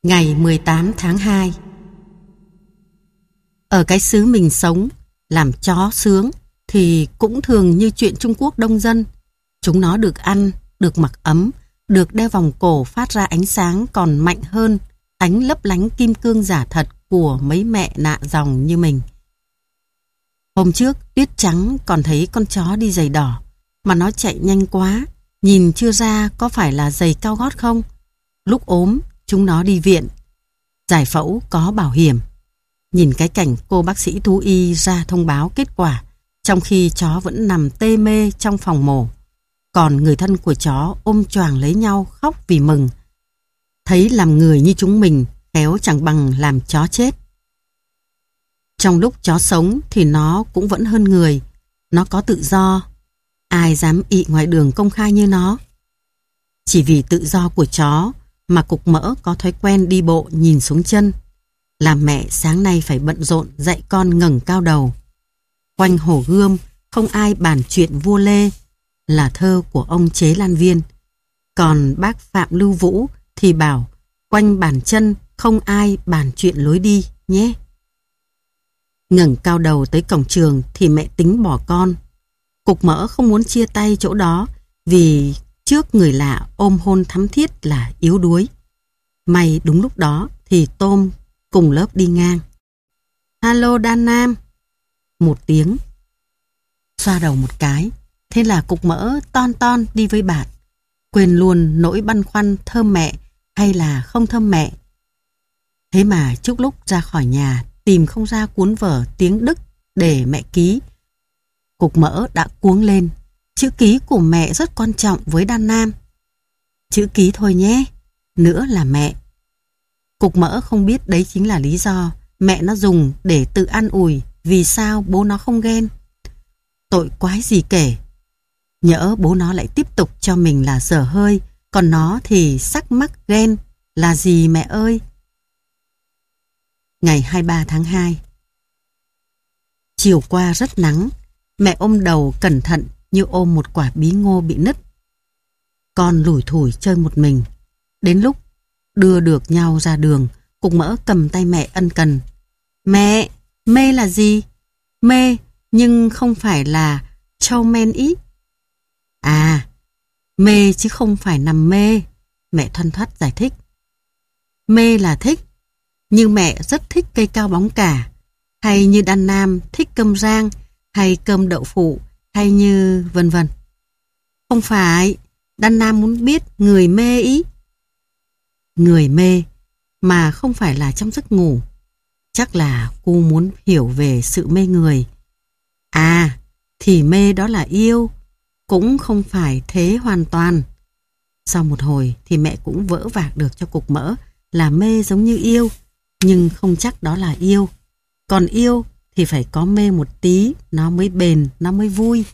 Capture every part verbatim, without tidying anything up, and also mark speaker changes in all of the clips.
Speaker 1: Ngày mười tám tháng hai. Ở cái xứ mình sống, làm chó sướng thì cũng thường như chuyện Trung Quốc đông dân. Chúng nó được ăn, được mặc ấm, được đeo vòng cổ phát ra ánh sáng còn mạnh hơn ánh lấp lánh kim cương giả thật của mấy mẹ nạ dòng như mình. Hôm trước, Tuyết Trắng còn thấy con chó đi giày đỏ, mà nó chạy nhanh quá, nhìn chưa ra có phải là giày cao gót không. Lúc ốm, chúng nó đi viện. Giải phẫu có bảo hiểm. Nhìn cái cảnh cô bác sĩ thú y ra thông báo kết quả, trong khi chó vẫn nằm tê mê trong phòng mổ. Còn người thân của chó ôm choàng lấy nhau khóc vì mừng. Thấy làm người như chúng mình khéo chẳng bằng làm chó chết. Trong lúc chó sống thì nó cũng vẫn hơn người. Nó có tự do. Ai dám ị ngoài đường công khai như nó. Chỉ vì tự do của chó mà Cục Mỡ có thói quen đi bộ nhìn xuống chân. Làm mẹ sáng nay phải bận rộn dạy con ngẩng cao đầu. Quanh Hồ Gươm không ai bàn chuyện vua Lê, là thơ của ông Chế Lan Viên. Còn bác Phạm Lưu Vũ thì bảo quanh bàn chân không ai bàn chuyện lối đi nhé. Ngẩng cao đầu tới cổng trường thì mẹ tính bỏ con. Cục Mỡ không muốn chia tay chỗ đó vì trước người lạ ôm hôn thắm thiết là yếu đuối. May đúng lúc đó thì Tôm cùng lớp đi ngang. Alo Đan Nam. Một tiếng. Xoa đầu một cái. Thế là Cục Mỡ ton ton đi với bạn. Quên luôn nỗi băn khoăn thơm mẹ hay là không thơm mẹ. Thế mà trước lúc ra khỏi nhà tìm không ra cuốn vở tiếng Đức để mẹ ký. Cục Mỡ đã cuống lên. Chữ ký của mẹ rất quan trọng với Đan Nam. Chữ ký thôi nhé. Nữa là mẹ. Cục Mỡ không biết đấy chính là lý do mẹ nó dùng để tự an ủi vì sao bố nó không ghen. Tội quái gì kể. Nhỡ bố nó lại tiếp tục cho mình là dở hơi, còn nó thì sắc mắc ghen. Là gì mẹ ơi? Ngày hai mươi ba tháng hai. Chiều qua rất nắng. Mẹ ôm đầu cẩn thận như ôm một quả bí ngô bị nứt. Con lủi thủi chơi một mình. Đến lúc đưa được nhau ra đường, Cục Mỡ cầm tay mẹ ân cần. Mẹ, mê là gì? Mê, nhưng không phải là châu men ý. À, mê chứ không phải nằm mê. Mẹ thoăn thoắt giải thích. Mê là thích, nhưng mẹ rất thích cây cao bóng cả. Hay như Đan Nam thích cơm rang, hay cơm đậu phụ, hay như vân vân. Không phải, Đan Nam muốn biết người mê ý. Người mê, mà không phải là trong giấc ngủ. Chắc là cô muốn hiểu về sự mê người. À, thì mê đó là yêu, cũng không phải thế hoàn toàn. Sau một hồi thì mẹ cũng vỡ vạc được cho Cục Mỡ là mê giống như yêu, nhưng không chắc đó là yêu. Còn yêu thì phải có mê một tí, nó mới bền, nó mới vui.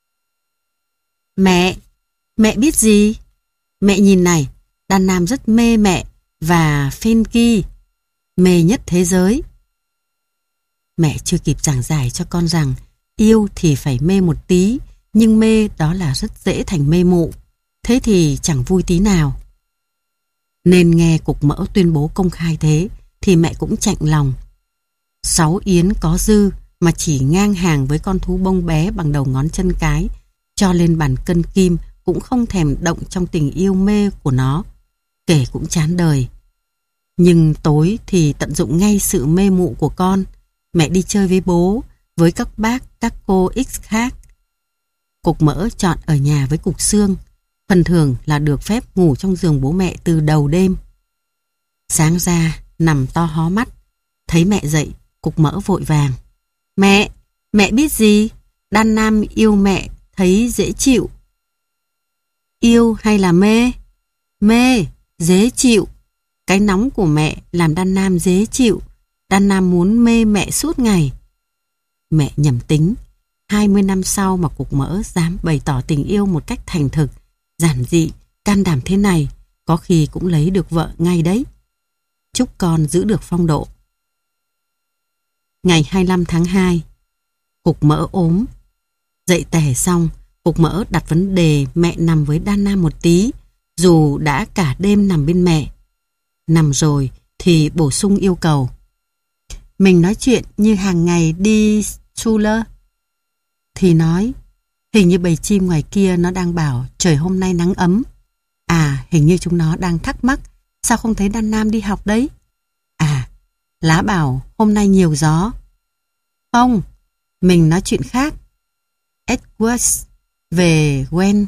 Speaker 1: Mẹ, mẹ biết gì? Mẹ nhìn này, Đan Nam rất mê mẹ và Finky, mê nhất thế giới. Mẹ chưa kịp giảng giải cho con rằng yêu thì phải mê một tí, nhưng mê đó là rất dễ thành mê mụ. Thế thì chẳng vui tí nào. Nên nghe Cục Mỡ tuyên bố công khai thế thì mẹ cũng chạnh lòng. Sáu yến có dư mà chỉ ngang hàng với con thú bông bé bằng đầu ngón chân cái, cho lên bàn cân kim cũng không thèm động trong tình yêu mê của nó. Kể cũng chán đời. Nhưng tối thì tận dụng ngay sự mê mụ của con. Mẹ đi chơi với bố, với các bác, các cô X khác. Cục Mỡ chọn ở nhà với Cục Xương. Phần thưởng là được phép ngủ trong giường bố mẹ từ đầu đêm. Sáng ra, nằm to hó mắt. Thấy mẹ dậy, Cục Mỡ vội vàng. Mẹ, mẹ biết gì? Đan Nam yêu mẹ, thấy dễ chịu. Yêu hay là mê? Mê, dễ chịu. Cái nóng của mẹ làm Đan Nam dễ chịu. Đan Nam muốn mê mẹ suốt ngày. Mẹ nhầm tính. Hai mươi năm sau mà Cục Mỡ dám bày tỏ tình yêu một cách thành thực, giản dị, can đảm thế này, có khi cũng lấy được vợ ngay đấy. Chúc con giữ được phong độ. Ngày hai mươi lăm tháng hai. Cục Mỡ ốm. Dậy tè xong, Cục Mỡ đặt vấn đề mẹ nằm với Đan Nam một tí, dù đã cả đêm nằm bên mẹ. Nằm rồi thì bổ sung yêu cầu. Mình nói chuyện như hàng ngày đi Schule. Thì nói, hình như bầy chim ngoài kia nó đang bảo trời hôm nay nắng ấm. À, hình như chúng nó đang thắc mắc sao không thấy Dan Nam đi học đấy. À, lá bảo hôm nay nhiều gió. Không, mình nói chuyện khác. Edwards về Gwent.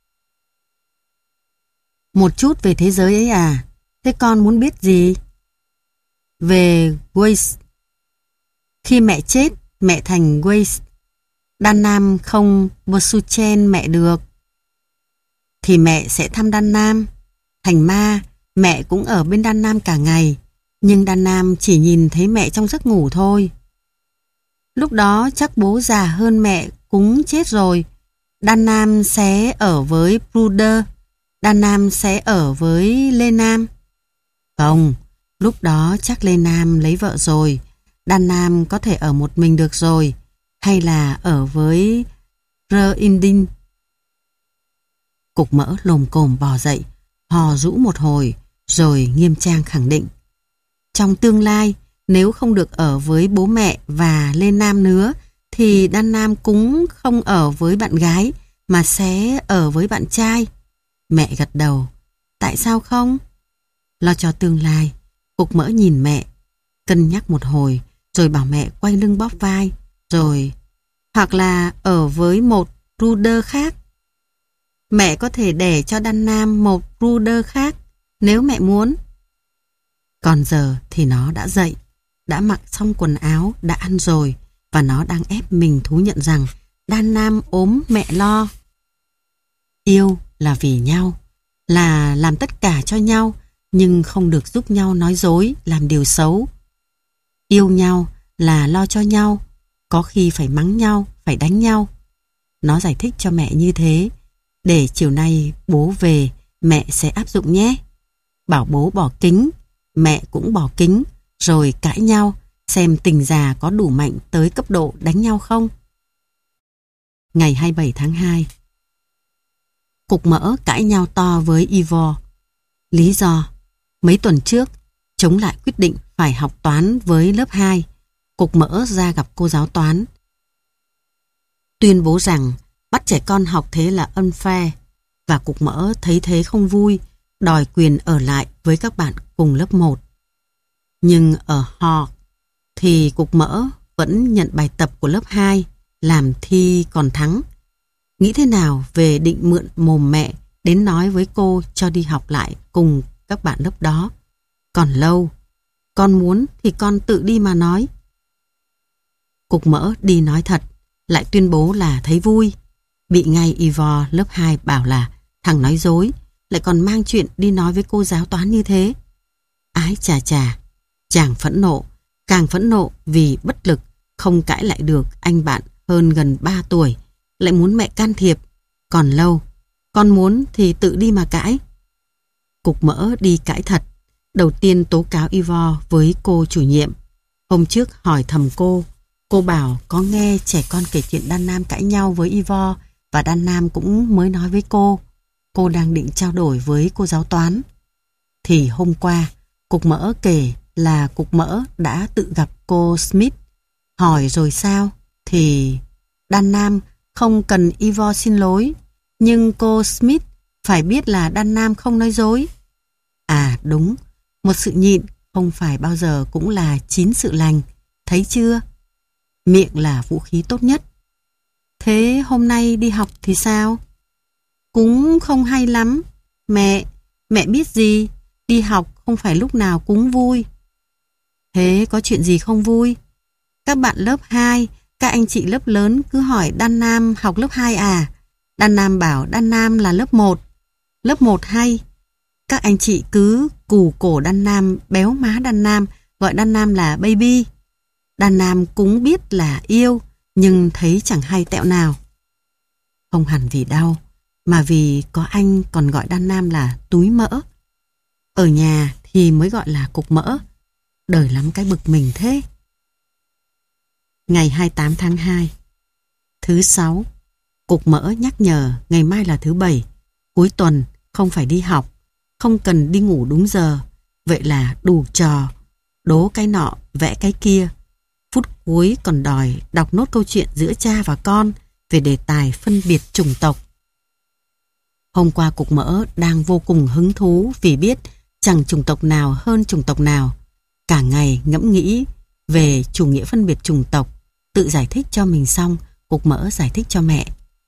Speaker 1: Một chút về thế giới ấy à? Thế con muốn biết gì? Về Waze. Khi mẹ chết, mẹ thành Waze. Dan Nam không Bosuchen mẹ được. Thì mẹ sẽ thăm Dan Nam. Thành ma, mẹ cũng ở bên Dan Nam cả ngày. Nhưng Dan Nam chỉ nhìn thấy mẹ trong giấc ngủ thôi. Lúc đó chắc bố già hơn mẹ cũng chết rồi. Dan Nam sẽ ở với Bruder. Dan Nam sẽ ở với Lê Nam. Không, lúc đó chắc Lê Nam lấy vợ rồi. Dan Nam có thể ở một mình được rồi. Hay là ở với Rơ Indin. Cục mỡ lồm cồm bò dậy, hò rũ một hồi, rồi nghiêm trang khẳng định. Trong tương lai, nếu không được ở với bố mẹ và Lê Nam nữa, thì Dan Nam cũng không ở với bạn gái, mà sẽ ở với bạn trai. Mẹ gật đầu. Tại sao không? Lo cho tương lai. Cục mỡ nhìn mẹ, cân nhắc một hồi, rồi bảo mẹ quay lưng bóp vai, rồi hoặc là ở với một Bruder khác. Mẹ có thể để cho Dan Nam một Bruder khác, nếu mẹ muốn. Còn giờ thì nó đã dậy, đã mặc xong quần áo, đã ăn rồi, và nó đang ép mình thú nhận rằng Dan Nam ốm mẹ lo. Yêu là vì nhau, là làm tất cả cho nhau, nhưng không được giúp nhau nói dối, làm điều xấu. Yêu nhau là lo cho nhau, có khi phải mắng nhau, phải đánh nhau. Nó giải thích cho mẹ như thế, để chiều nay bố về, mẹ sẽ áp dụng nhé. Bảo bố bỏ kính, mẹ cũng bỏ kính, rồi cãi nhau, xem tình già có đủ mạnh tới cấp độ đánh nhau không. Ngày hai mươi bảy tháng hai, Cục mỡ cãi nhau to với Ivor. Lý do, mấy tuần trước, chống lại quyết định phải học toán với lớp hai. Cục mỡ ra gặp cô giáo toán, tuyên bố rằng bắt trẻ con học thế là unfair, và Cục mỡ thấy thế không vui, đòi quyền ở lại với các bạn cùng lớp một. Nhưng ở Hawk thì Cục mỡ vẫn nhận bài tập của lớp hai, làm thi còn thắng. Nghĩ thế nào về định mượn mồm mẹ đến nói với cô cho đi học lại cùng các bạn lớp đó? Còn lâu, con muốn thì con tự đi mà nói. Cục mỡ đi nói thật, lại tuyên bố là thấy vui. Bị ngay Ivor lớp hai bảo là thằng nói dối, lại còn mang chuyện đi nói với cô giáo toán như thế. Ái chà chà, chàng phẫn nộ, càng phẫn nộ vì bất lực, không cãi lại được anh bạn hơn gần ba tuổi, lại muốn mẹ can thiệp. Còn lâu, con muốn thì tự đi mà cãi. Cục mỡ đi cãi thật, đầu tiên tố cáo Ivor với cô chủ nhiệm. Hôm trước hỏi thầm cô, cô bảo có nghe trẻ con kể chuyện Dan Nam cãi nhau với Ivor, và Dan Nam cũng mới nói với cô. Cô đang định trao đổi với cô giáo toán. Thì hôm qua, Cục mỡ kể là Cục mỡ đã tự gặp cô Smith. Hỏi rồi sao? Thì Dan Nam không cần Ivor xin lỗi, nhưng cô Smith phải biết là Dan Nam không nói dối. À đúng, một sự nhịn không phải bao giờ cũng là chín sự lành, thấy chưa? Miệng là vũ khí tốt nhất. Thế hôm nay đi học thì sao? Cũng không hay lắm. Mẹ, mẹ biết gì, đi học không phải lúc nào cũng vui. Thế có chuyện gì không vui? Các bạn lớp hai, các anh chị lớp lớn cứ hỏi Dan Nam học lớp hai à? Dan Nam bảo Dan Nam là lớp một. Lớp một hay. Các anh chị cứ cù cổ Dan Nam, béo má Dan Nam, gọi Dan Nam là baby. Dan Nam cũng biết là yêu, nhưng thấy chẳng hay tẹo nào. Không hẳn vì đau, mà vì có anh còn gọi Dan Nam là túi mỡ. Ở nhà thì mới gọi là cục mỡ. Đời lắm cái bực mình thế. Ngày hai mươi tám tháng hai, thứ sáu, Cục mỡ nhắc nhở ngày mai là thứ bảy, cuối tuần không phải đi học, không cần đi ngủ đúng giờ. Vậy là đủ trò, đố cái nọ, vẽ cái kia. Phút cuối còn đòi đọc nốt câu chuyện giữa cha và con về đề tài phân biệt chủng tộc. Hôm qua cục mỡ đang vô cùng hứng thú vì biết chẳng chủng tộc nào hơn chủng tộc nào. Cả ngày ngẫm nghĩ về chủ nghĩa phân biệt chủng tộc, tự giải thích cho mình xong, cục mỡ giải thích cho mẹ.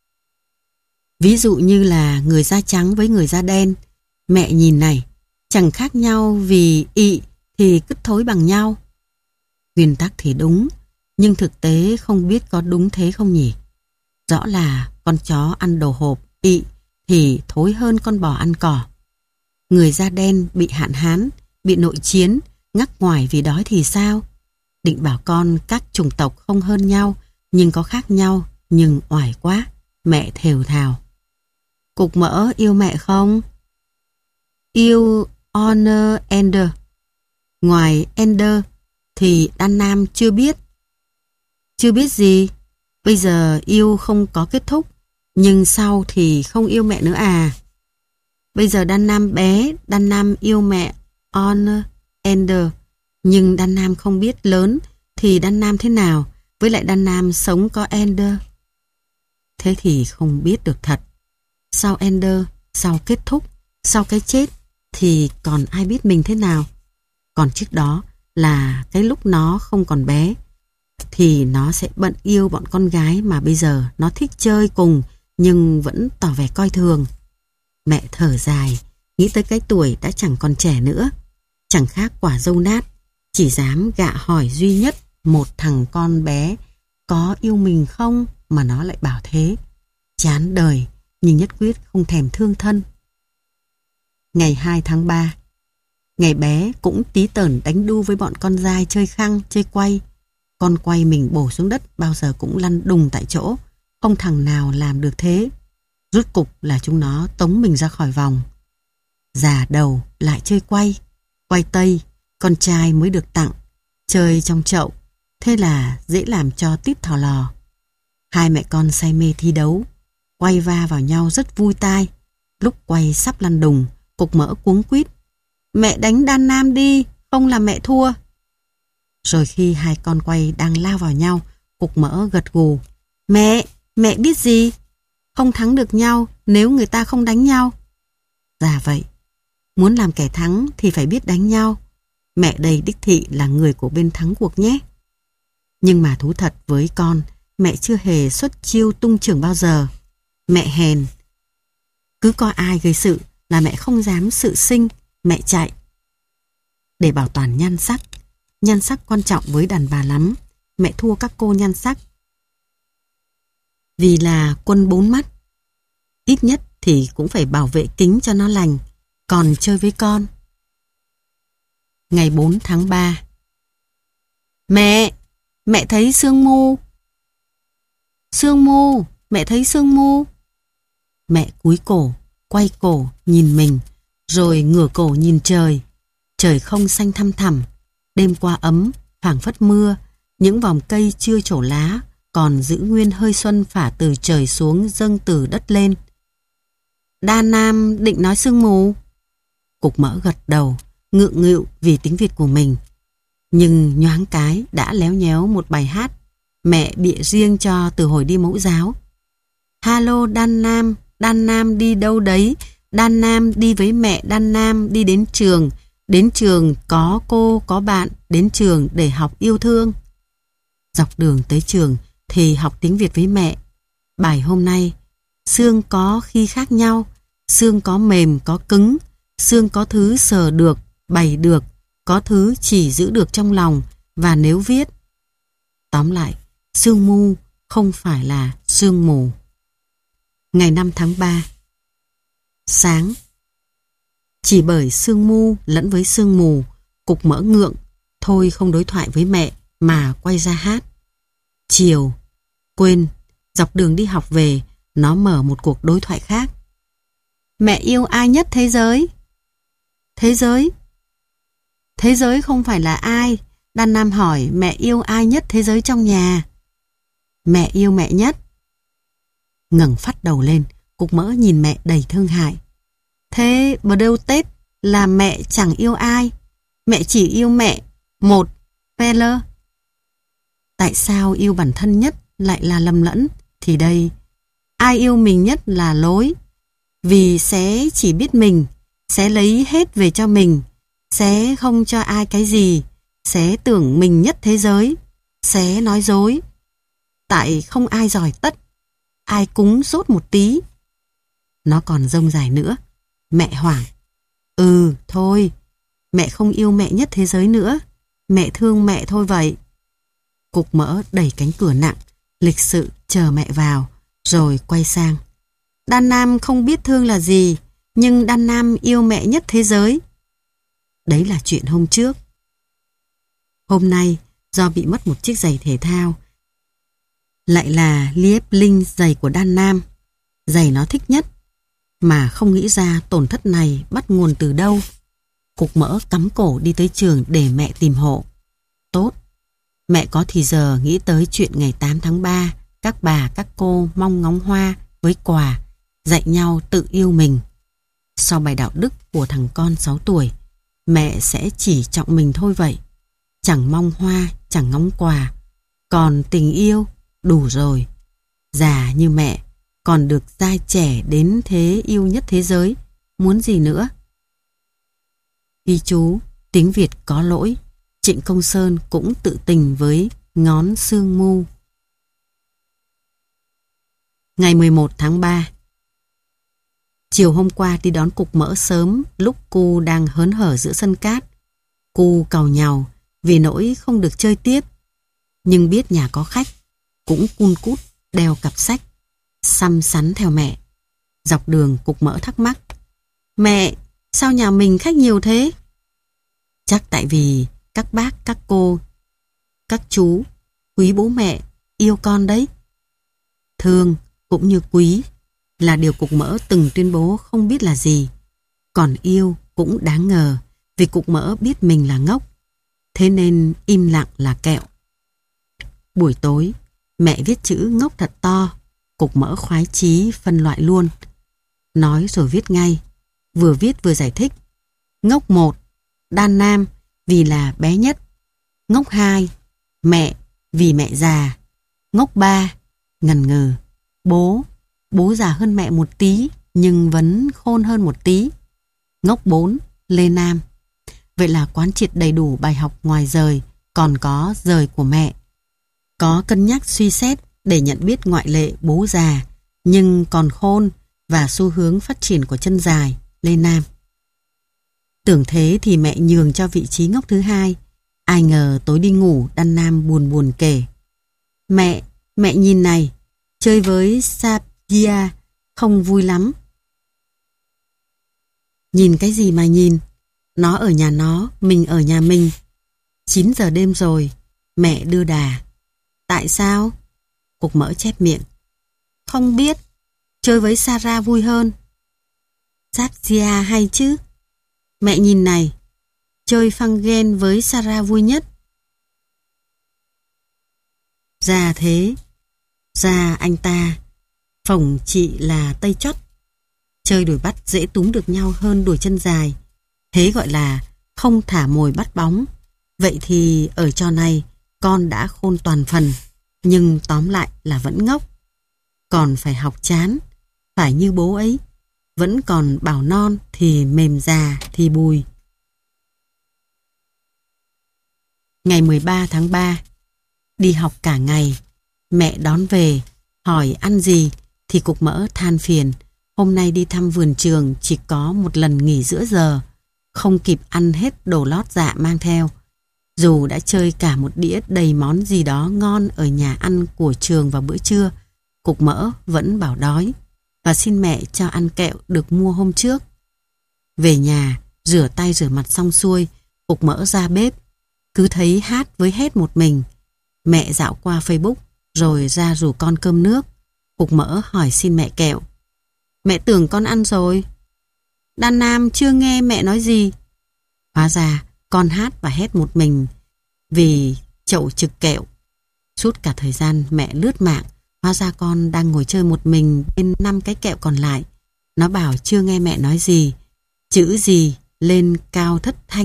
Speaker 1: Ví dụ như là người da trắng với người da đen, mẹ nhìn này, chẳng khác nhau vì ị thì cứt thối bằng nhau. Nguyên tắc thì đúng, nhưng thực tế không biết có đúng thế không nhỉ? Rõ là con chó ăn đồ hộp ị thì thối hơn con bò ăn cỏ. Người da đen bị hạn hán, bị nội chiến, ngắc ngoài vì đói thì sao? Định bảo con các chủng tộc không hơn nhau, nhưng có khác nhau, nhưng oải quá. Mẹ thều thào. Cục mỡ yêu mẹ không? Yêu Honor Ender. Ngoài Ender thì Đan Nam chưa biết. Chưa biết gì? Bây giờ yêu không có kết thúc, nhưng sau thì không yêu mẹ nữa à? Bây giờ Đan Nam bé, Đan Nam yêu mẹ Honor Ender, nhưng Đan Nam không biết lớn thì Đan Nam thế nào, với lại Đan Nam sống có Ender. Thế thì không biết được thật. Sau Ender, sau kết thúc, sau cái chết thì còn ai biết mình thế nào. Còn trước đó là cái lúc nó không còn bé thì nó sẽ bận yêu bọn con gái mà bây giờ nó thích chơi cùng nhưng vẫn tỏ vẻ coi thường. Mẹ thở dài, nghĩ tới cái tuổi đã chẳng còn trẻ nữa, chẳng khác quả dâu nát, chỉ dám gạ hỏi duy nhất một thằng con bé có yêu mình không mà nó lại bảo thế. Chán đời, nhưng nhất quyết không thèm thương thân. Ngày hai tháng ba, ngày bé cũng tí tởn đánh đu với bọn con dai chơi khăng, chơi quay. Con quay mình bổ xuống đất bao giờ cũng lăn đùng tại chỗ, không thằng nào làm được thế. Rút cục là chúng nó tống mình ra khỏi vòng. Già đầu lại chơi quay, quay tây, con trai mới được tặng, chơi trong chậu, thế là dễ làm cho tít thò lò. Hai mẹ con say mê thi đấu, quay va vào nhau rất vui tai. Lúc quay sắp lăn đùng, cục mỡ cuống quýt. Mẹ đánh Đan Nam đi, không là mẹ thua. Rồi khi hai con quay đang lao vào nhau, cục mỡ gật gù. Mẹ, mẹ biết gì? Không thắng được nhau nếu người ta không đánh nhau. Dạ vậy, muốn làm kẻ thắng thì phải biết đánh nhau. Mẹ đây đích thị là người của bên thắng cuộc nhé. Nhưng mà thú thật với con, mẹ chưa hề xuất chiêu tung chưởng bao giờ. Mẹ hèn. Cứ có ai gây sự là mẹ không dám sự sinh, mẹ chạy. Để bảo toàn nhan sắc, nhan sắc quan trọng với đàn bà lắm, mẹ thua các cô nhan sắc. Vì là quân bốn mắt, ít nhất thì cũng phải bảo vệ kính cho nó lành, còn chơi với con. Ngày bốn tháng ba. Mẹ, mẹ thấy sương mu. Sương mu, mẹ thấy sương mu. Mẹ cúi cổ, quay cổ, nhìn mình, rồi ngửa cổ nhìn trời. Trời không xanh thăm thẳm, đêm qua ấm, phảng phất mưa, những vòng cây chưa trổ lá, còn giữ nguyên hơi xuân phả từ trời xuống dâng từ đất lên. Đan Nam định nói sương mù. Cục mỡ gật đầu, ngượng nghịu vì tiếng Việt của mình. Nhưng nhoáng cái đã léo nhéo một bài hát mẹ bịa riêng cho từ hồi đi mẫu giáo. Hello Đan Nam, Đan Nam đi đâu đấy? Đan Nam đi với mẹ Đan Nam đi đến trường. Đến trường có cô, có bạn, đến trường để học yêu thương. Dọc đường tới trường thì học tiếng Việt với mẹ. Bài hôm nay, xương có khi khác nhau, xương có mềm, có cứng, xương có thứ sờ được, bày được, có thứ chỉ giữ được trong lòng và nếu viết. Tóm lại, sương mu không phải là sương mù. Ngày năm tháng ba. Sáng. Chỉ bởi sương mu lẫn với sương mù, cục mỡ ngượng, thôi không đối thoại với mẹ mà quay ra hát. Chiều, quên, dọc đường đi học về, nó mở một cuộc đối thoại khác. Mẹ yêu ai nhất thế giới? Thế giới? Thế giới không phải là ai. Đan Nam hỏi mẹ yêu ai nhất thế giới trong nhà? Mẹ yêu mẹ nhất. Ngẩng phát đầu lên, cục mỡ nhìn mẹ đầy thương hại. Thế bờ đâu Tết là mẹ chẳng yêu ai, Mẹ chỉ yêu mẹ một Peller. Tại sao yêu bản thân nhất lại là lầm lẫn? Thì đây, ai yêu mình nhất là lối. Vì sẽ chỉ biết mình, sẽ lấy hết về cho mình, sẽ không cho ai cái gì, sẽ tưởng mình nhất thế giới, sẽ nói dối. Tại không ai giỏi tất, ai cúng sốt một tí. Nó còn rông dài nữa. Mẹ hoảng. Ừ, thôi, mẹ không yêu mẹ nhất thế giới nữa. Mẹ thương mẹ thôi vậy. Cục mỡ đẩy cánh cửa nặng, lịch sự chờ mẹ vào, rồi quay sang. Đan Nam không biết thương là gì, nhưng Đan Nam yêu mẹ nhất thế giới. Đấy là chuyện hôm trước. Hôm nay, do bị mất một chiếc giày thể thao, lại là liếp linh giày của Đan Nam, giày nó thích nhất, mà không nghĩ ra tổn thất này bắt nguồn từ đâu. Cục mỡ cắm cổ đi tới trường để mẹ tìm hộ. Tốt, mẹ có thì giờ nghĩ tới chuyện ngày tám tháng ba, các bà các cô mong ngóng hoa với quà, dạy nhau tự yêu mình. Sau bài đạo đức của thằng con sáu tuổi, mẹ sẽ chỉ trọng mình thôi vậy. Chẳng mong hoa, chẳng ngóng quà. Còn tình yêu, đủ rồi. Già như mẹ, còn được giai trẻ đến thế yêu nhất thế giới, muốn gì nữa? Ghi chú, tiếng Việt có lỗi. Trịnh Công Sơn cũng tự tình với ngón xương mu. Ngày mười một tháng ba. Chiều hôm qua đi đón Cục Mỡ sớm, lúc cu đang hớn hở giữa sân cát. Cu càu nhàu vì nỗi không được chơi tiếp, nhưng biết nhà có khách, cũng cun cút đeo cặp sách, xăm sắn theo mẹ. Dọc đường Cục Mỡ thắc mắc. Mẹ, sao nhà mình khách nhiều thế? Chắc tại vì các bác, các cô, các chú quý bố mẹ, yêu con đấy. Thương cũng như quý là điều Cục Mỡ từng tuyên bố không biết là gì. Còn yêu cũng đáng ngờ, vì Cục Mỡ biết mình là ngốc, thế nên im lặng là kẹo. Buổi tối, mẹ viết chữ ngốc thật to. Cục Mỡ khoái chí phân loại luôn. Nói rồi viết ngay, vừa viết vừa giải thích. Ngốc một, Đan Nam vì là bé nhất. Ngốc hai, mẹ vì mẹ già. Ngốc ba, ngần ngừ, bố. Bố già hơn mẹ một tí, nhưng vẫn khôn hơn một tí. Ngốc bốn, Lê Nam. Vậy là quán triệt đầy đủ bài học ngoài rời, còn có rời của mẹ. Có cân nhắc suy xét để nhận biết ngoại lệ bố già, nhưng còn khôn và xu hướng phát triển của chân dài, Lê Nam. Tưởng thế thì mẹ nhường cho vị trí ngốc thứ hai. Ai ngờ tối đi ngủ, Đan Nam buồn buồn kể. Mẹ, mẹ nhìn này, chơi với Sapia không vui lắm. Nhìn cái gì mà nhìn? Nó ở nhà nó, mình ở nhà mình. chín giờ đêm rồi, mẹ đưa đà. Tại sao? Cục Mỡ chép miệng. Không biết, chơi với Sarah vui hơn. Sapia hay chứ? Mẹ nhìn này, chơi phăng ghen với Sarah vui nhất. Già thế, già anh ta, phỏng chị là tây chót. Chơi đuổi bắt dễ túm được nhau hơn đuổi chân dài. Thế gọi là không thả mồi bắt bóng. Vậy thì ở trò này con đã khôn toàn phần, nhưng tóm lại là vẫn ngốc. Còn phải học chán, phải như bố ấy. Vẫn còn bảo non thì mềm già thì bùi. Ngày mười ba tháng ba. Đi học cả ngày. Mẹ đón về, hỏi ăn gì thì Cục Mỡ than phiền. Hôm nay đi thăm vườn trường chỉ có một lần nghỉ giữa giờ, không kịp ăn hết đồ lót dạ mang theo. Dù đã chơi cả một đĩa đầy món gì đó ngon ở nhà ăn của trường vào bữa trưa, Cục Mỡ vẫn bảo đói và xin mẹ cho ăn kẹo được mua hôm trước. Về nhà, rửa tay rửa mặt xong xuôi, Cục Mỡ ra bếp, cứ thấy hát với hét một mình. Mẹ dạo qua Facebook rồi ra rủ con cơm nước. Cục Mỡ hỏi xin mẹ kẹo. Mẹ tưởng con ăn rồi. Đan Nam chưa nghe mẹ nói gì. Hóa ra con hát và hét một mình vì chậu trực kẹo. Suốt cả thời gian mẹ lướt mạng, hóa ra con đang ngồi chơi một mình bên năm cái kẹo còn lại. Nó bảo chưa nghe mẹ nói gì, chữ gì lên cao thất thanh mất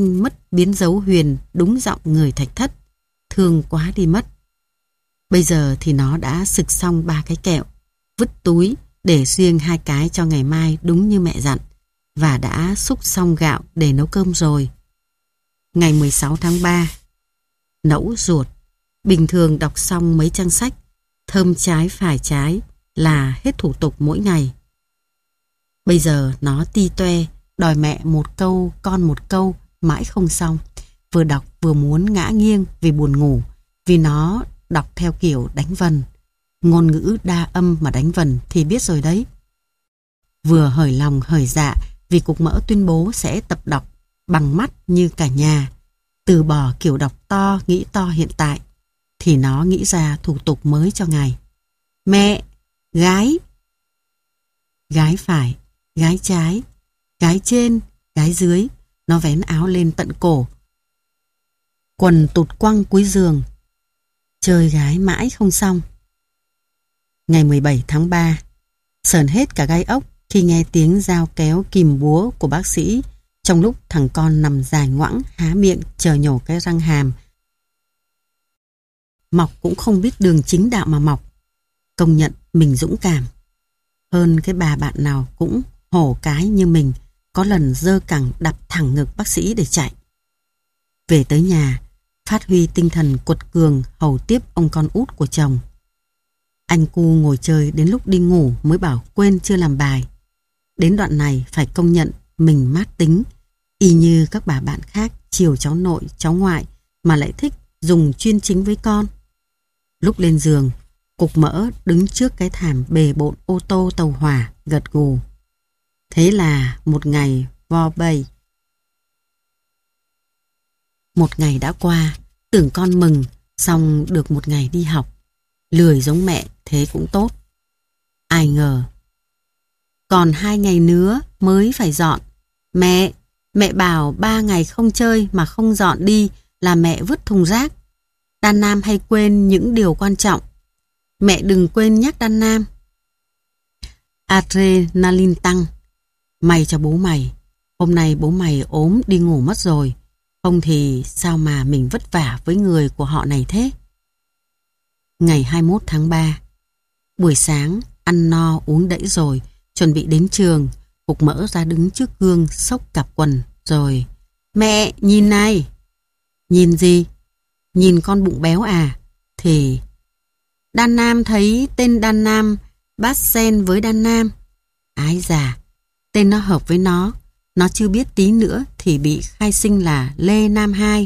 Speaker 1: biến dấu Huyền đúng giọng người Thạch Thất. Thương quá đi mất. Bây giờ thì nó đã sực xong ba cái kẹo, vứt túi để riêng hai cái cho ngày mai đúng như mẹ dặn, và đã xúc xong gạo để nấu cơm rồi. Ngày mười sáu tháng ba, nẫu ruột. Bình thường đọc xong mấy trang sách, thơm trái phải trái là hết thủ tục mỗi ngày. Bây giờ nó ti toe, đòi mẹ một câu, con một câu, mãi không xong. Vừa đọc vừa muốn ngã nghiêng vì buồn ngủ, vì nó đọc theo kiểu đánh vần. Ngôn ngữ đa âm mà đánh vần thì biết rồi đấy. Vừa hởi lòng hởi dạ vì cục mỡ tuyên bố sẽ tập đọc bằng mắt như cả nhà, từ bỏ kiểu đọc to, nghĩ to hiện tại, thì nó nghĩ ra thủ tục mới cho ngày. Mẹ, gái. Gái phải, gái trái, gái trên, gái dưới. Nó vén áo lên tận cổ, quần tụt quăng cuối giường. Chơi gái mãi không xong. Ngày mười bảy tháng ba, sờn hết cả gai ốc khi nghe tiếng dao kéo kìm búa của bác sĩ trong lúc thằng con nằm dài ngoẵng há miệng chờ nhổ cái răng hàm. Mọc cũng không biết đường chính đạo mà mọc. Công nhận mình dũng cảm hơn cái bà bạn nào cũng hổ cái như mình, có lần giơ cẳng đập thẳng ngực bác sĩ để chạy. Về tới nhà, phát huy tinh thần quật cường hầu tiếp ông con út của chồng. Anh cu ngồi chơi đến lúc đi ngủ mới bảo quên chưa làm bài. Đến đoạn này phải công nhận mình mát tính, y như các bà bạn khác chiều cháu nội, cháu ngoại mà lại thích dùng chuyên chính với con. Lúc lên giường, cục mỡ đứng trước cái thảm bề bộn ô tô tàu hỏa gật gù. Thế là một ngày vo bay. Một ngày đã qua, tưởng con mừng, xong được một ngày đi học. Lười giống mẹ, thế cũng tốt. Ai ngờ, còn hai ngày nữa mới phải dọn. Mẹ, mẹ bảo ba ngày không chơi mà không dọn đi là mẹ vứt thùng rác. Đan Nam hay quên những điều quan trọng. Mẹ đừng quên nhắc Đan Nam. Adrenaline tăng. May cho bố mày. Hôm nay bố mày ốm đi ngủ mất rồi. Không thì sao mà mình vất vả với người của họ này thế? Ngày hai mươi mốt tháng ba. Buổi sáng, ăn no uống đẫy rồi, chuẩn bị đến trường. Cục mỡ ra đứng trước gương xốc cặp quần rồi. Mẹ, nhìn này. Nhìn gì? Nhìn con bụng béo à? Thì Đan Nam thấy tên Đan Nam bát sen với Đan Nam. Ái già, tên nó hợp với nó. Nó chưa biết tí nữa thì bị khai sinh là Lê Nam hai.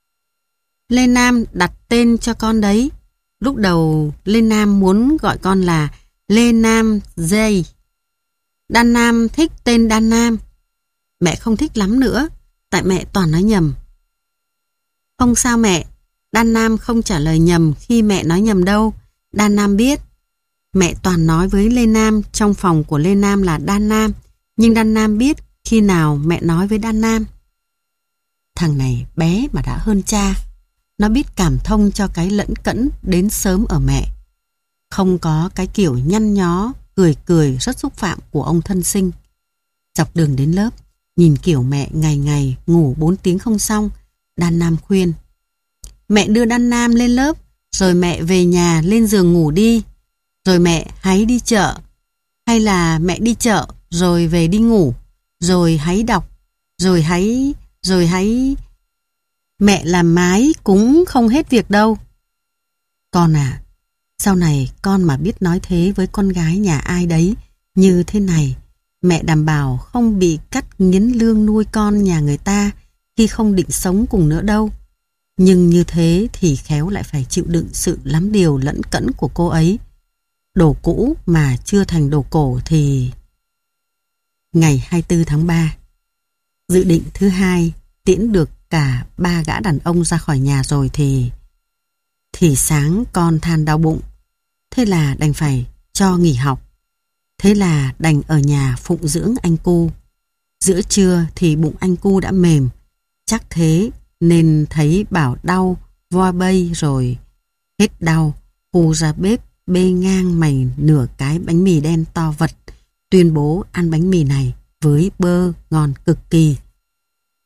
Speaker 1: Lê Nam đặt tên cho con đấy. Lúc đầu Lê Nam muốn gọi con là Lê Nam Dây. Đan Nam thích tên Đan Nam. Mẹ không thích lắm nữa, tại mẹ toàn nói nhầm. Không sao mẹ, Đan Nam không trả lời nhầm khi mẹ nói nhầm đâu. Đan Nam biết. Mẹ toàn nói với Lê Nam trong phòng của Lê Nam là Đan Nam, nhưng Đan Nam biết khi nào mẹ nói với Đan Nam. Thằng này bé mà đã hơn cha. Nó biết cảm thông cho cái lẫn cẫn đến sớm ở mẹ. Không có cái kiểu nhăn nhó, cười cười rất xúc phạm của ông thân sinh. Dọc đường đến lớp, nhìn kiểu mẹ ngày ngày ngủ bốn tiếng không xong, Đan Nam khuyên. Mẹ đưa Đan Nam lên lớp, rồi mẹ về nhà lên giường ngủ đi. Rồi mẹ hãy đi chợ. Hay là mẹ đi chợ rồi về đi ngủ. Rồi hãy đọc. Rồi hãy... Rồi hãy... Mẹ làm mái cũng không hết việc đâu. Con à, sau này con mà biết nói thế với con gái nhà ai đấy như thế này, mẹ đảm bảo không bị cắt nghiến lương nuôi con nhà người ta khi không định sống cùng nữa đâu. Nhưng như thế thì khéo lại phải chịu đựng sự lắm điều lẫn cẫn của cô ấy. Đồ cũ mà chưa thành đồ cổ thì... Ngày hai mươi tư tháng ba, dự định thứ hai tiễn được cả ba gã đàn ông ra khỏi nhà rồi thì... Thì sáng con than đau bụng. Thế là đành phải cho nghỉ học. Thế là đành ở nhà phụng dưỡng anh cu. Giữa trưa thì bụng anh cu đã mềm. Chắc thế nên thấy bảo đau, voi bay rồi. Hết đau, cu ra bếp bê ngang mày nửa cái bánh mì đen to vật, tuyên bố ăn bánh mì này với bơ ngon cực kỳ.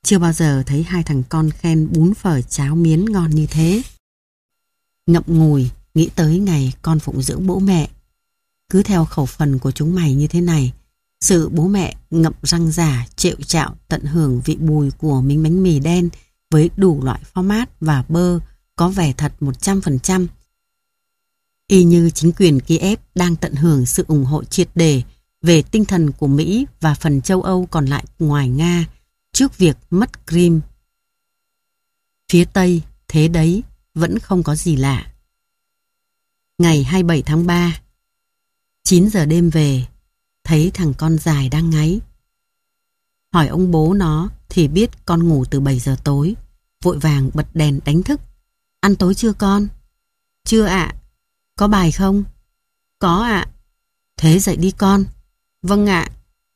Speaker 1: Chưa bao giờ thấy hai thằng con khen bún phở cháo miến ngon như thế. Ngậm ngùi nghĩ tới ngày con phụng dưỡng bố mẹ. Cứ theo khẩu phần của chúng mày như thế này, sự bố mẹ ngậm răng giả trệu trạo tận hưởng vị bùi của miếng bánh mì đen với đủ loại format và bơ có vẻ thật một trăm phần trăm. Y như chính quyền Kiev đang tận hưởng sự ủng hộ triệt để về tinh thần của Mỹ và phần châu Âu còn lại ngoài Nga trước việc mất Crimea. Phía Tây, thế đấy, vẫn không có gì lạ. Ngày hai mươi bảy tháng ba, chín giờ đêm về, thấy thằng con dài đang ngáy. Hỏi ông bố nó thì biết con ngủ từ bảy giờ tối, vội vàng bật đèn đánh thức. Ăn tối chưa con? Chưa ạ. Có bài không? Có ạ. Thế dậy đi con. Vâng ạ.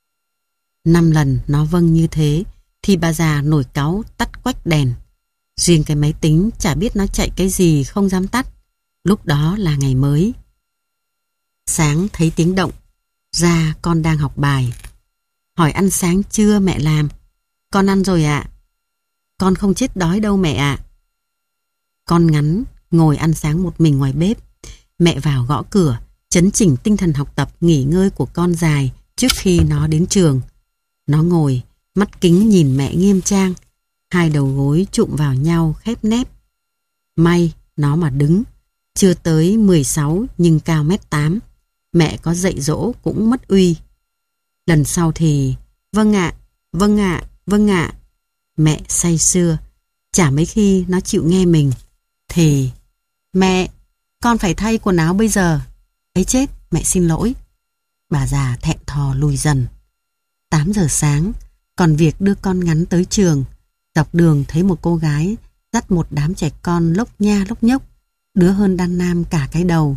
Speaker 1: Năm lần nó vâng như thế thì bà già nổi cáu tắt quách đèn. Riêng cái máy tính chả biết nó chạy cái gì không dám tắt. Lúc đó là ngày mới. Sáng thấy tiếng động, ra con đang học bài. Hỏi ăn sáng chưa mẹ làm? Con ăn rồi ạ. Con không chết đói đâu mẹ ạ. Con ngắn ngồi ăn sáng một mình ngoài bếp. Mẹ vào gõ cửa, chấn chỉnh tinh thần học tập nghỉ ngơi của con dài trước khi nó đến trường. Nó ngồi, mắt kính nhìn mẹ nghiêm trang, hai đầu gối chụm vào nhau khép nép. May nó mà đứng, chưa tới mười sáu nhưng cao mét tám. Mẹ có dạy dỗ cũng mất uy. Lần sau thì vâng ạ, vâng ạ, vâng ạ. Mẹ say sưa, chả mấy khi nó chịu nghe mình. Thì mẹ, con phải thay quần áo bây giờ. Ấy chết, mẹ xin lỗi. Bà già thẹn thò lùi dần. tám giờ sáng, còn việc đưa con ngắn tới trường. Dọc đường thấy một cô gái dắt một đám trẻ con lốc nha lốc nhốc, đứa hơn Đan Nam cả cái đầu.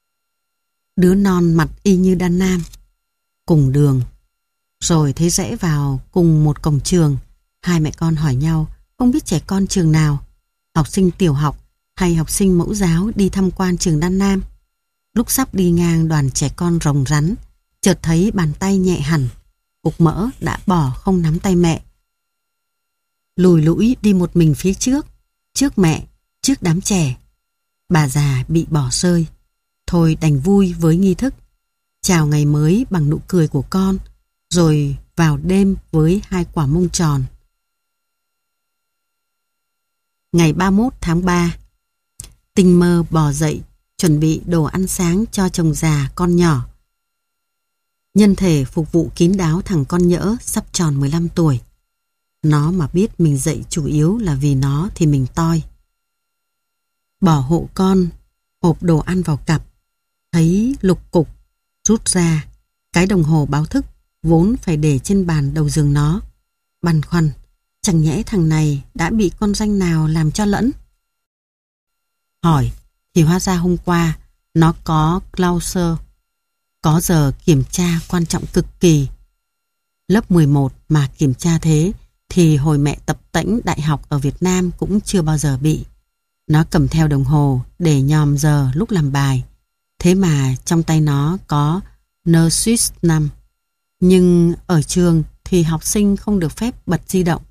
Speaker 1: Đứa non mặt y như Đan Nam. Cùng đường. Rồi thấy rẽ vào cùng một cổng trường. Hai mẹ con hỏi nhau không biết trẻ con trường nào, học sinh tiểu học hay học sinh mẫu giáo đi tham quan trường Đan Nam. Lúc sắp đi ngang đoàn trẻ con rồng rắn, chợt thấy bàn tay nhẹ hẳn. Cục mỡ đã bỏ không nắm tay mẹ. Lùi lũi đi một mình phía trước, trước mẹ, trước đám trẻ. Bà già bị bỏ rơi. Thôi đành vui với nghi thức. Chào ngày mới bằng nụ cười của con, rồi vào đêm với hai quả mông tròn. Ngày ba mươi mốt tháng ba, Tinh mơ bò dậy, chuẩn bị đồ ăn sáng cho chồng già con nhỏ. Nhân thể phục vụ kín đáo thằng con nhỡ sắp tròn mười lăm tuổi. Nó mà biết mình dậy chủ yếu là vì nó thì mình toi. Bỏ hộ con, hộp đồ ăn vào cặp. Thấy lục cục, rút ra. Cái đồng hồ báo thức vốn phải để trên bàn đầu giường nó. Băn khoăn, chẳng nhẽ thằng này đã bị con ranh nào làm cho lẫn. Hỏi, thì hóa ra hôm qua nó có Clauser, có giờ kiểm tra quan trọng cực kỳ. Lớp mười một mà kiểm tra thế thì hồi mẹ tập tễnh đại học ở Việt Nam cũng chưa bao giờ bị. Nó cầm theo đồng hồ để nhòm giờ lúc làm bài. Thế mà trong tay nó có Nursis năm. Nhưng ở trường thì học sinh không được phép bật di động.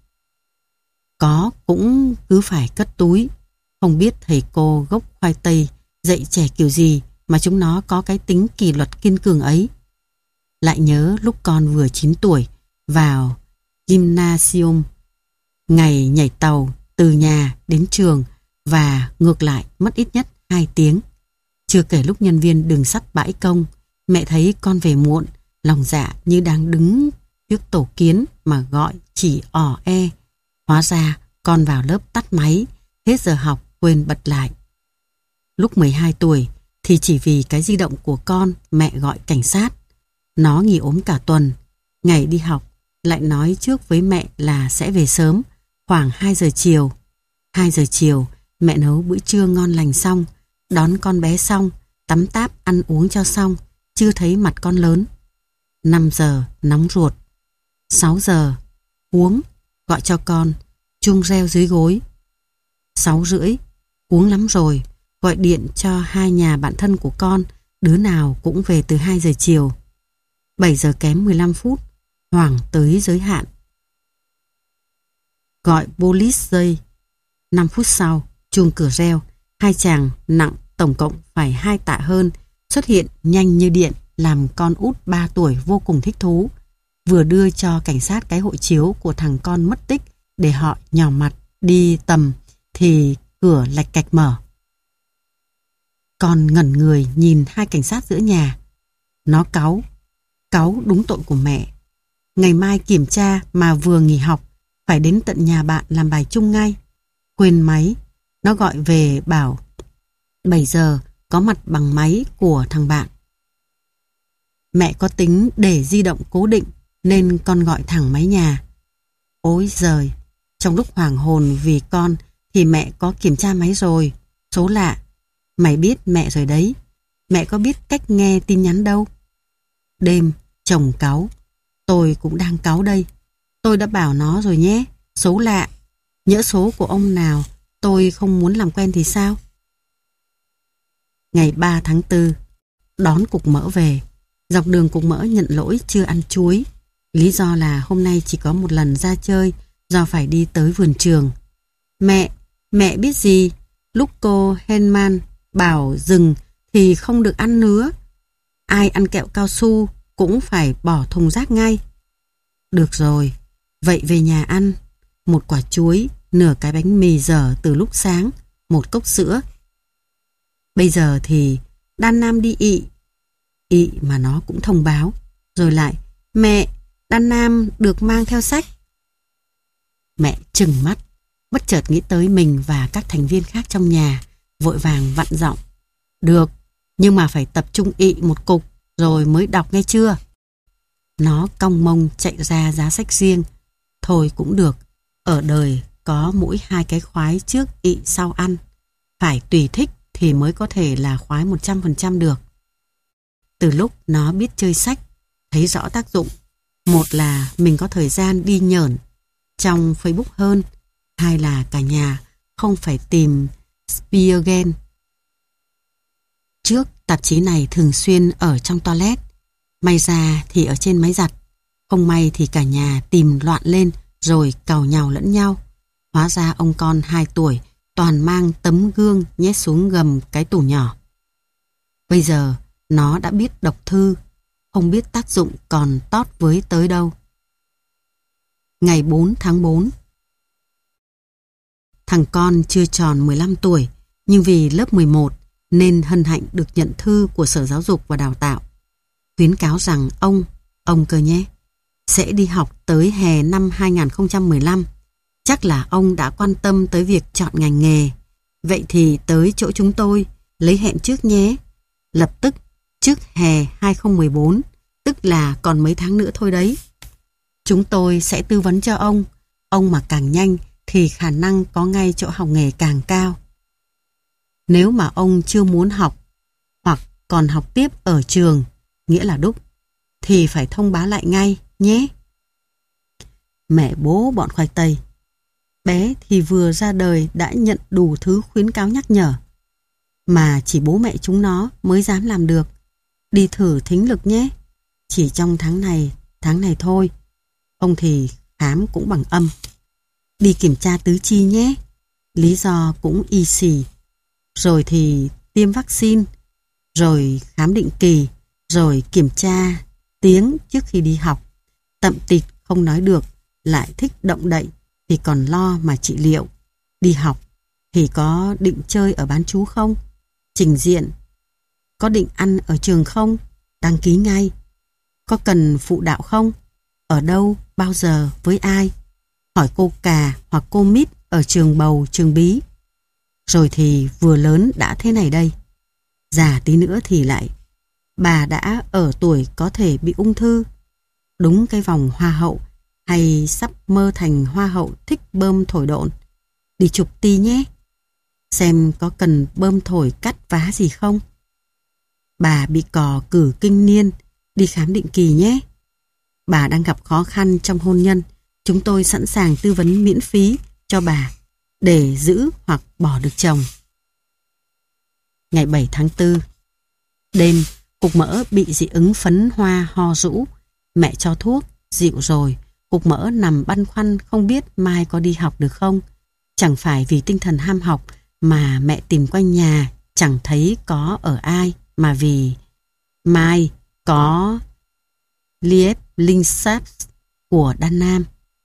Speaker 1: Có cũng cứ phải cất túi. Không biết thầy cô gốc khoai tây dạy trẻ kiểu gì mà chúng nó có cái tính kỷ luật kiên cường ấy. Lại nhớ lúc con vừa chín tuổi vào gymnasium, ngày nhảy tàu từ nhà đến trường và ngược lại mất ít nhất hai tiếng. Chưa kể lúc nhân viên đường sắt bãi công, mẹ thấy con về muộn, lòng dạ như đang đứng trước tổ kiến mà gọi chỉ ỏ e. Hóa ra con vào lớp tắt máy, hết giờ học quên bật lại. Lúc mười hai tuổi thì chỉ vì cái di động của con mẹ gọi cảnh sát. Nó nghỉ ốm cả tuần. Ngày đi học lại nói trước với mẹ là sẽ về sớm, khoảng hai giờ chiều. hai giờ chiều mẹ nấu bữa trưa ngon lành xong, đón con bé xong, tắm táp ăn uống cho xong, chưa thấy mặt con lớn. năm giờ nóng ruột. sáu giờ uống, gọi cho con, chuông reo dưới gối. sáu rưỡi uống lắm rồi, gọi điện cho hai nhà bạn thân của con, đứa nào cũng về từ hai giờ chiều. bảy giờ kém mười lăm phút, hoảng tới giới hạn. gọi police dây. năm phút sau, chuông cửa reo. Hai chàng nặng tổng cộng phải hai tạ hơn xuất hiện nhanh như điện, làm con út ba tuổi vô cùng thích thú. Vừa đưa cho cảnh sát cái hộ chiếu của thằng con mất tích để họ nhò mặt đi tầm thì cửa lạch cạch mở. Con ngẩn người nhìn hai cảnh sát giữa nhà. Nó cáu, cáu đúng tội của mẹ. Ngày mai kiểm tra mà vừa nghỉ học, phải đến tận nhà bạn làm bài chung ngay. Quên máy, nó gọi về bảo bảy giờ có mặt bằng máy của thằng bạn. Mẹ có tính để di động cố định nên con gọi thẳng máy nhà. Ôi giời, trong lúc hoàng hồn vì con thì mẹ có kiểm tra máy rồi. Số lạ, mày biết mẹ rồi đấy. Mẹ có biết cách nghe tin nhắn đâu. Đêm, chồng cáu. Tôi cũng đang cáu đây. Tôi đã bảo nó rồi nhé. Số lạ. Nhỡ số của ông nào tôi không muốn làm quen thì sao? Ngày ba tháng tư, đón cục mỡ về. Dọc đường cục mỡ nhận lỗi chưa ăn chuối. Lý do là hôm nay chỉ có một lần ra chơi do phải đi tới vườn trường. Mẹ, mẹ biết gì? Lúc cô Henman bảo dừng thì không được ăn nữa. Ai ăn kẹo cao su cũng phải bỏ thùng rác ngay. Được rồi, vậy về nhà ăn. Một quả chuối, nửa cái bánh mì dở từ lúc sáng, một cốc sữa. Bây giờ thì Đan Nam đi ị. Ị mà nó cũng thông báo. Rồi lại, mẹ, Đan Nam được mang theo sách. Mẹ trừng mắt, bất chợt nghĩ tới mình và các thành viên khác trong nhà, vội vàng vặn giọng. Được, nhưng mà phải tập trung ị một cục rồi mới đọc nghe chưa? Nó cong mông chạy ra giá sách riêng. Thôi cũng được, ở đời có mỗi hai cái khoái trước ị sau ăn. Phải tùy thích thì mới có thể là khoái một trăm phần trăm được. Từ lúc nó biết chơi sách, thấy rõ tác dụng. Một là mình có thời gian đi nhởn trong Facebook hơn. Hai là cả nhà không phải tìm Spiegel. Trước tạp chí này thường xuyên ở trong toilet. May ra thì ở trên máy giặt. Không may thì cả nhà tìm loạn lên rồi càu nhàu lẫn nhau. Hóa ra ông con hai tuổi toàn mang tấm gương nhét xuống gầm cái tủ nhỏ. Bây giờ nó đã biết đọc thư, không biết tác dụng còn tót với tới đâu. Ngày bốn tháng tư. Thằng con chưa tròn mười lăm tuổi, nhưng vì lớp mười một nên hân hạnh được nhận thư của Sở Giáo dục và Đào tạo. Khuyến cáo rằng ông, ông cơ nhé, sẽ đi học tới hè năm hai nghìn không trăm mười lăm. Chắc là ông đã quan tâm tới việc chọn ngành nghề. Vậy thì tới chỗ chúng tôi, lấy hẹn trước nhé. Lập tức, trước hè hai không một bốn, tức là còn mấy tháng nữa thôi đấy. Chúng tôi sẽ tư vấn cho ông. Ông mà càng nhanh thì khả năng có ngay chỗ học nghề càng cao. Nếu mà ông chưa muốn học hoặc còn học tiếp ở trường, nghĩa là đúc, thì phải thông báo lại ngay nhé. Mẹ bố bọn khoai tây. Bé thì vừa ra đời đã nhận đủ thứ khuyến cáo nhắc nhở. Mà chỉ bố mẹ chúng nó mới dám làm được. Đi thử thính lực nhé. Chỉ trong tháng này, tháng này thôi. Ông thì khám cũng bằng âm. Đi kiểm tra tứ chi nhé. Lý do cũng y xì. Rồi thì tiêm vaccine. Rồi khám định kỳ. Rồi kiểm tra tiếng trước khi đi học. Tậm tịt không nói được, lại thích động đậy thì còn lo mà trị liệu. Đi học thì có định chơi ở bán trú không? Trình diện. Có định ăn ở trường không? Đăng ký ngay. Có cần phụ đạo không? Ở đâu, bao giờ, với ai? Hỏi cô Cà hoặc cô Mít ở trường Bầu, trường Bí. Rồi thì vừa lớn đã thế này đây. Già tí nữa thì lại. Bà đã ở tuổi có thể bị ung thư. Đúng cái vòng hoa hậu hay sắp mơ thành hoa hậu thích bơm thổi độn. Đi chụp ti nhé. Xem có cần bơm thổi cắt vá gì không. Bà bị cò cử kinh niên, đi khám định kỳ nhé. Bà đang gặp khó khăn trong hôn nhân, chúng tôi sẵn sàng tư vấn miễn phí cho bà để giữ hoặc bỏ được chồng. Ngày bảy tháng tư. Đêm, cục mỡ bị dị ứng phấn hoa ho rũ. Mẹ cho thuốc, dịu rồi. Cục Mỡ nằm băn khoăn không biết mai có đi học được không. Chẳng phải vì tinh thần ham học mà mẹ tìm quanh nhà chẳng thấy có ở ai, mà vì mai có Lieb Linksatz của Đan Nam.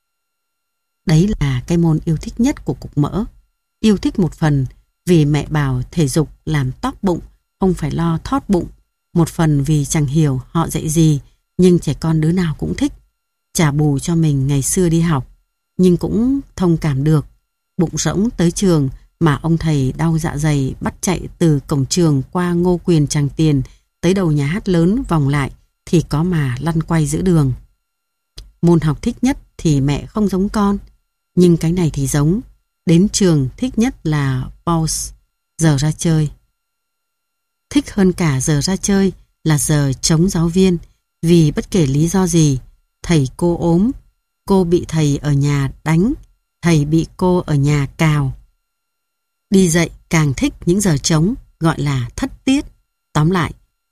Speaker 1: Đấy là cái môn yêu thích nhất của Cục Mỡ. Yêu thích một phần vì mẹ bảo thể dục làm tóp bụng, không phải lo thót bụng. Một phần vì chẳng hiểu họ dạy gì, nhưng trẻ con đứa nào cũng thích. Trả bù cho mình ngày xưa đi học, nhưng cũng thông cảm được. Bụng rỗng tới trường mà ông thầy đau dạ dày bắt chạy từ cổng trường qua Ngô Quyền Tràng Tiền tới đầu nhà hát lớn vòng lại thì có mà lăn quay giữa đường. Môn học thích nhất thì mẹ không giống con, nhưng cái này thì giống. Đến trường thích nhất là pause, giờ ra chơi. Thích hơn cả giờ ra chơi là giờ chống giáo viên, vì bất kể lý do gì, thầy cô ốm, cô bị thầy ở nhà đánh, thầy bị cô ở nhà cào. Đi dạy càng thích những giờ trống, gọi là thất tiết. Tóm lại,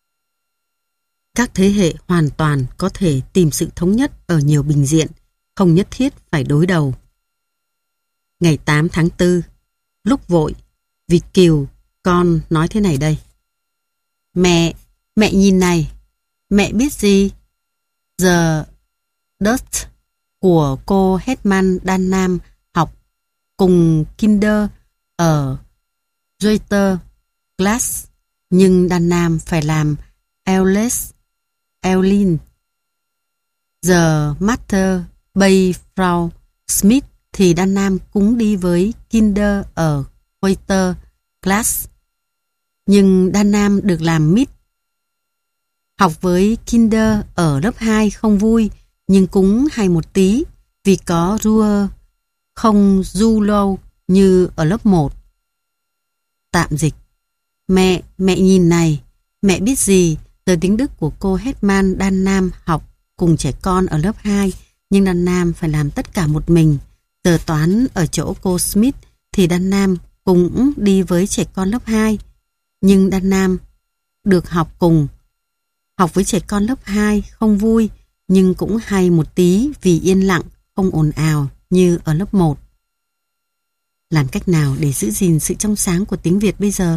Speaker 1: các thế hệ hoàn toàn có thể tìm sự thống nhất ở nhiều bình diện, không nhất thiết phải đối đầu. Ngày tám tháng tư, lúc vội, Việt Kiều, con nói thế này đây. Mẹ, mẹ nhìn này, mẹ biết gì? Giờ Dust của cô Hetman Đan Nam học cùng Kinder ở Reuters Class, nhưng Đan Nam phải làm Eules Eulin. Giờ Master Bay Frau Smith thì Đan Nam cũng đi với Kinder ở Reuters Class, nhưng Đan Nam được làm mid. Học với Kinder ở lớp hai không vui, nhưng cũng hay một tí vì có Ruhr không du lâu như ở lớp một. Tạm dịch. Mẹ, mẹ nhìn này, mẹ biết gì? Giờ tiếng Đức của cô Hetman Đan Nam học cùng trẻ con ở lớp hai, nhưng Đan Nam phải làm tất cả một mình. Giờ toán ở chỗ cô Smith thì Đan Nam cũng đi với trẻ con lớp hai, nhưng Đan Nam được học cùng. Học với trẻ con lớp hai không vui, nhưng cũng hay một tí vì yên lặng, không ồn ào như ở lớp một. Làm cách nào để giữ gìn sự trong sáng của tiếng Việt bây giờ?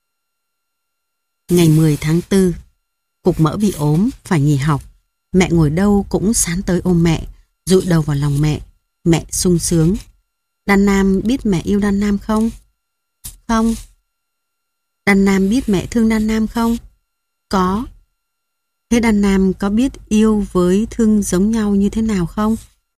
Speaker 1: Ngày mười tháng tư, Cục Mỡ bị ốm, phải nghỉ học. Mẹ ngồi đâu cũng sán tới ôm mẹ, dụi đầu vào lòng mẹ. Mẹ sung sướng. Đan Nam biết mẹ yêu Đan Nam không? Không. Đan Nam biết mẹ thương Đan Nam không? Có. Thế Đan Nam có biết yêu với thương giống nhau như thế nào không?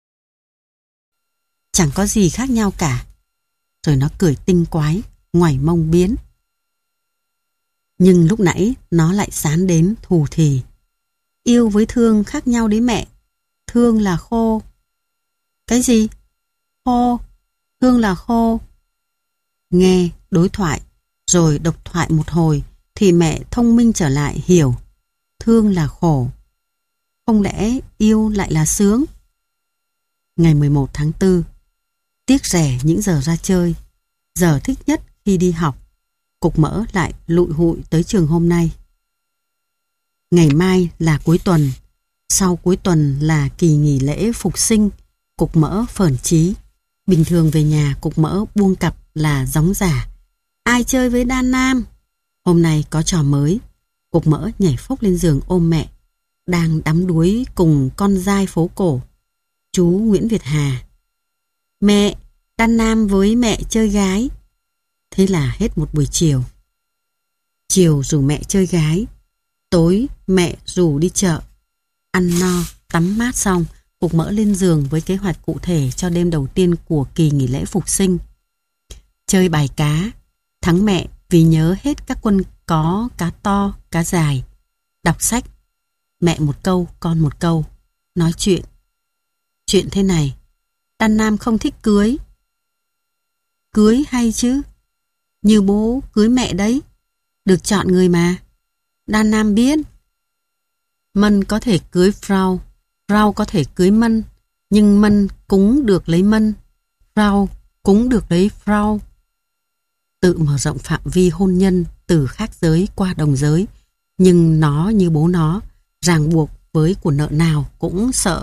Speaker 1: Chẳng có gì khác nhau cả. Rồi nó cười tinh quái, ngoảy mông biến. Nhưng lúc nãy nó lại sán đến thù thì. Yêu với thương khác nhau đấy mẹ. Thương là khô. Cái gì? Khô. Thương là khô. Nghe đối thoại, rồi độc thoại một hồi, thì mẹ thông minh trở lại hiểu. Thương là khổ. Không lẽ yêu lại là sướng? Ngày mười một tháng tư, tiếc rẻ những giờ ra chơi, giờ thích nhất khi đi học. Cục Mỡ lại lụi hụi tới trường hôm nay. Ngày mai là cuối tuần, sau cuối tuần là kỳ nghỉ lễ Phục Sinh. Cục Mỡ phởn chí. Bình thường về nhà Cục Mỡ buông cặp là gióng giả. Ai chơi với Đan Nam? Hôm nay có trò mới. Cục Mỡ nhảy phốc lên giường ôm mẹ, đang đắm đuối cùng con dai phố cổ, chú Nguyễn Việt Hà. Mẹ, Đan Nam với mẹ chơi gái. Thế là hết một buổi chiều. Chiều rủ mẹ chơi gái, tối mẹ rủ đi chợ. Ăn no, tắm mát xong, Cục Mỡ lên giường với kế hoạch cụ thể cho đêm đầu tiên của kỳ nghỉ lễ Phục Sinh. Chơi bài cá, thắng mẹ vì nhớ hết các quân có cá to, cá dài. Đọc sách, mẹ một câu, con một câu. Nói chuyện. Chuyện thế này, Đan Nam không thích cưới. Cưới hay chứ? Như bố cưới mẹ đấy. Được chọn người mà. Đan Nam biết. Mân có thể cưới Frau, Frau có thể cưới Mân, nhưng Mân cũng được lấy Mân, Frau cũng được lấy Frau. Tự mở rộng phạm vi hôn nhân từ khác giới qua đồng giới, nhưng nó như bố nó, ràng buộc với của nợ nào cũng sợ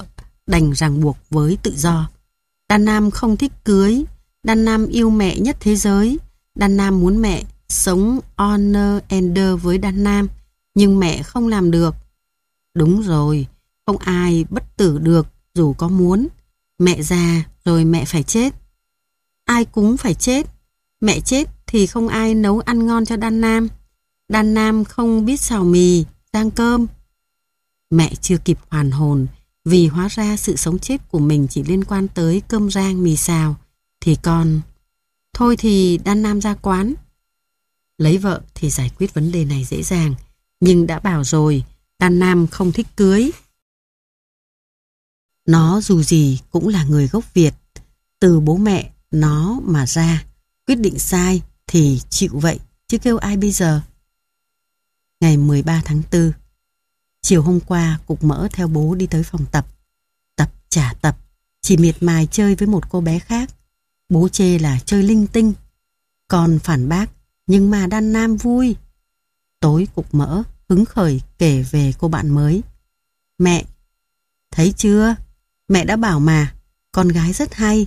Speaker 1: đành ràng buộc với tự do. Đan Nam không thích cưới. Đan Nam yêu mẹ nhất thế giới. Đan Nam muốn mẹ sống honor ender với Đan Nam, nhưng mẹ không làm được. Đúng rồi, không ai bất tử được dù có muốn. Mẹ già rồi mẹ phải chết. Ai cũng phải chết. Mẹ chết thì không ai nấu ăn ngon cho Đan Nam. Đan Nam không biết xào mì, rang cơm. Mẹ chưa kịp hoàn hồn, vì hóa ra sự sống chết của mình chỉ liên quan tới cơm rang mì xào. Thì con... Thôi thì Đan Nam ra quán. Lấy vợ thì giải quyết vấn đề này dễ dàng. Nhưng đã bảo rồi, Đan Nam không thích cưới. Nó dù gì cũng là người gốc Việt. Từ bố mẹ nó mà ra. Quyết định sai thì chịu vậy, chứ kêu ai bây giờ. Ngày mười ba tháng tư, chiều hôm qua Cục Mỡ theo bố đi tới phòng tập. Tập chả tập, chỉ miệt mài chơi với một cô bé khác. Bố chê là chơi linh tinh. Con phản bác, nhưng mà Đan Nam vui. Tối Cục Mỡ hứng khởi kể về cô bạn mới. Mẹ, thấy chưa? Mẹ đã bảo mà, con gái rất hay.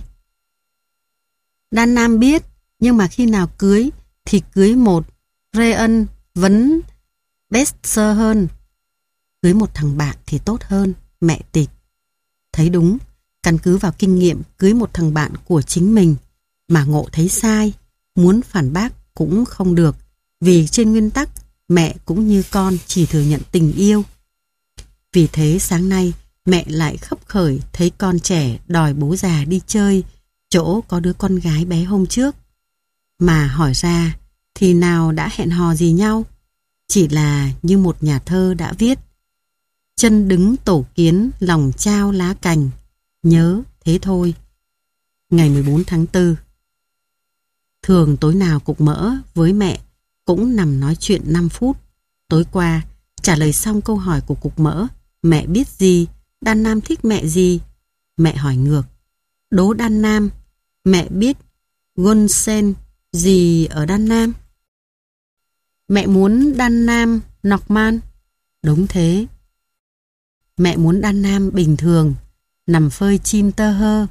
Speaker 1: Đan Nam biết, nhưng mà khi nào cưới thì cưới một Ryan vấn Bester hơn. Cưới một thằng bạn thì tốt hơn, mẹ tịch. Thấy đúng, căn cứ vào kinh nghiệm cưới một thằng bạn của chính mình, mà Ngộ thấy sai, muốn phản bác cũng không được, vì trên nguyên tắc mẹ cũng như con chỉ thừa nhận tình yêu. Vì thế sáng nay mẹ lại khấp khởi thấy con trẻ đòi bố già đi chơi chỗ có đứa con gái bé hôm trước. Mà hỏi ra thì nào đã hẹn hò gì nhau, chỉ là như một nhà thơ đã viết: chân đứng tổ kiến, lòng trao lá cành, nhớ thế thôi. Ngày mười bốn tháng tư, thường tối nào Cục Mỡ với mẹ cũng nằm nói chuyện năm phút. Tối qua, trả lời xong câu hỏi của Cục Mỡ, mẹ biết gì, Đan Nam thích mẹ gì? Mẹ hỏi ngược, đố Đan Nam, mẹ biết Gunsen gì ở Đan Nam? Mẹ muốn Đan Nam Norman. Đúng thế. Mẹ muốn Đan Nam bình thường, nằm phơi chim tơ hơ.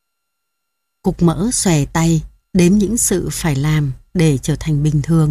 Speaker 1: Cục Mỡ xòe tay, đếm những sự phải làm để trở thành bình thường.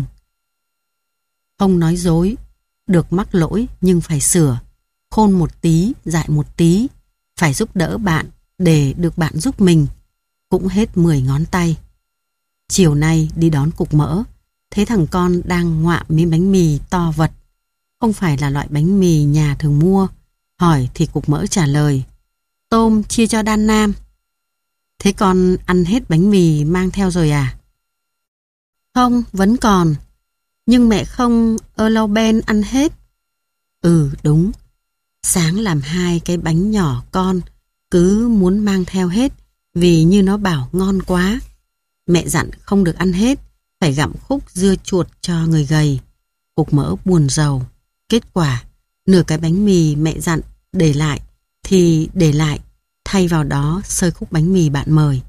Speaker 1: Không nói dối, được mắc lỗi nhưng phải sửa. Khôn một tí, dại một tí. Phải giúp đỡ bạn để được bạn giúp mình. Cũng hết mười ngón tay. Chiều nay đi đón Cục Mỡ, thấy thằng con đang ngoạm miếng bánh mì to vật. Không phải là loại bánh mì nhà thường mua. Hỏi thì Cục Mỡ trả lời, tôm chia cho Đan Nam. Thế con ăn hết bánh mì mang theo rồi à? Không, vẫn còn. Nhưng mẹ không ơ ben ăn hết. Ừ, đúng. Sáng làm hai cái bánh nhỏ con, cứ muốn mang theo hết, vì như nó bảo ngon quá. Mẹ dặn không được ăn hết, phải gặm khúc dưa chuột cho người gầy. Cục Mỡ buồn rầu. Kết quả, nửa cái bánh mì mẹ dặn để lại, thì để lại, thay vào đó xơi khúc bánh mì bạn mời.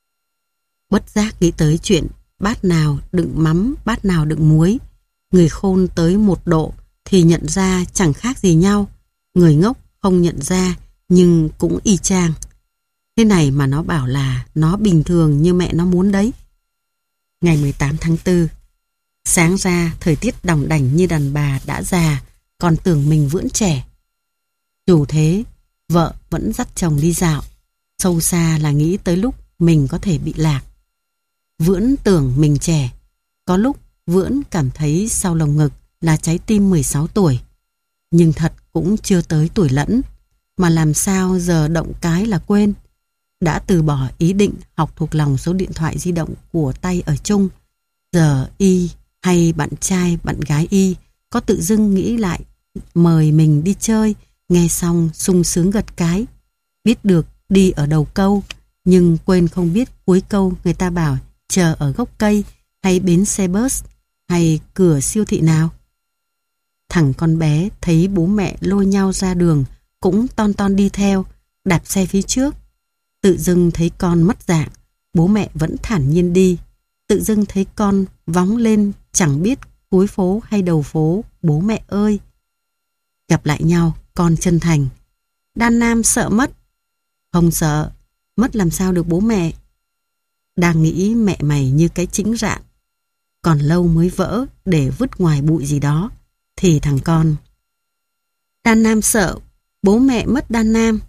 Speaker 1: Bất giác nghĩ tới chuyện bát nào đựng mắm, bát nào đựng muối. Người khôn tới một độ thì nhận ra chẳng khác gì nhau. Người ngốc không nhận ra nhưng cũng y chang. Thế này mà nó bảo là nó bình thường như mẹ nó muốn đấy. Ngày mười tám tháng tư, sáng ra thời tiết đòng đảnh như đàn bà đã già, còn tưởng mình vẫn trẻ. Dù thế, vợ vẫn dắt chồng đi dạo. Sâu xa là nghĩ tới lúc mình có thể bị lạc. Vưỡn tưởng mình trẻ. Có lúc Vưỡn cảm thấy sau lồng ngực là trái tim mười sáu tuổi. Nhưng thật cũng chưa tới tuổi lẫn. Mà làm sao giờ động cái là quên. Đã từ bỏ ý định học thuộc lòng số điện thoại di động của tay ở chung. Giờ Y hay bạn trai bạn gái Y có tự dưng nghĩ lại mời mình đi chơi, nghe xong sung sướng gật cái. Biết được đi ở đầu câu, nhưng quên không biết cuối câu người ta bảo chờ ở gốc cây, hay bến xe bus, hay cửa siêu thị nào. Thằng con bé thấy bố mẹ lôi nhau ra đường cũng ton ton đi theo, đạp xe phía trước. Tự dưng thấy con mất dạng, bố mẹ vẫn thản nhiên đi. Tự dưng thấy con vóng lên chẳng biết cuối phố hay đầu phố, bố mẹ ơi. Gặp lại nhau, con chân thành. Đan Nam sợ mất. Không sợ, mất làm sao được bố mẹ. Đang nghĩ mẹ mày như cái chĩnh rạn, còn lâu mới vỡ để vứt ngoài bụi gì đó, thì thằng con: Đan Nam sợ, bố mẹ mất Đan Nam.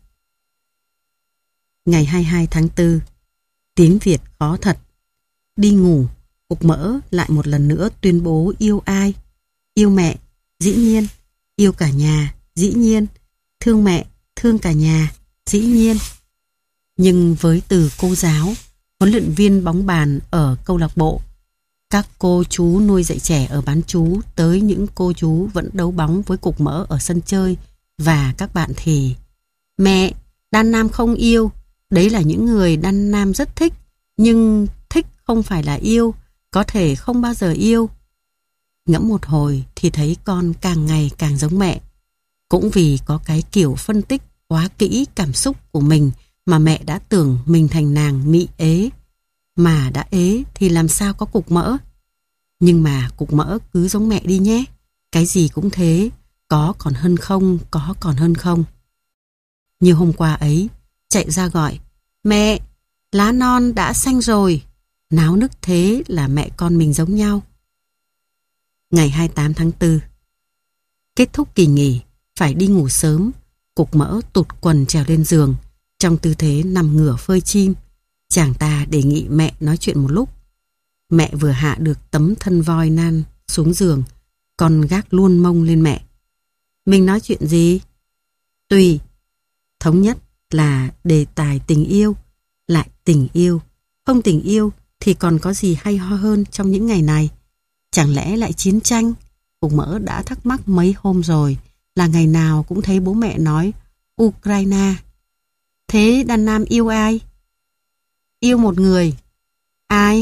Speaker 1: Ngày hai mươi hai tháng tư, tiếng Việt khó thật. Đi ngủ, Cục Mỡ lại một lần nữa tuyên bố yêu ai. Yêu mẹ, dĩ nhiên. Yêu cả nhà, dĩ nhiên. Thương mẹ, thương cả nhà, dĩ nhiên. Nhưng với từ cô giáo, huấn luyện viên bóng bàn ở câu lạc bộ, các cô chú nuôi dạy trẻ ở bán trú, tới những cô chú vẫn đấu bóng với Cục Mỡ ở sân chơi, và các bạn thì: Mẹ, Đan Nam không yêu. Đấy là những người Đan Nam rất thích, nhưng thích không phải là yêu, có thể không bao giờ yêu. Ngẫm một hồi thì thấy con càng ngày càng giống mẹ. Cũng vì có cái kiểu phân tích quá kỹ cảm xúc của mình mà mẹ đã tưởng mình thành nàng mị ế. Mà đã ế thì làm sao có Cục Mỡ. Nhưng mà Cục Mỡ cứ giống mẹ đi nhé. Cái gì cũng thế, có còn hơn không, có còn hơn không. Như hôm qua ấy, chạy ra gọi: Mẹ, lá non đã xanh rồi. Náo nức thế là mẹ con mình giống nhau. Ngày hai mươi tám tháng tư, kết thúc kỳ nghỉ, phải đi ngủ sớm. Cục Mỡ tụt quần trèo lên giường, trong tư thế nằm ngửa phơi chim. Chàng ta đề nghị mẹ nói chuyện một lúc. Mẹ vừa hạ được tấm thân voi nan xuống giường, con gác luôn mông lên mẹ. Mình nói chuyện gì? Tùy. Thống nhất là đề tài tình yêu, lại tình yêu. Không tình yêu thì còn có gì hay ho hơn trong những ngày này? Chẳng lẽ lại chiến tranh? Cục Mỡ đã thắc mắc mấy hôm rồi, là ngày nào cũng thấy bố mẹ nói Ukraine. Thế Đan Nam yêu ai? Yêu một người. Ai?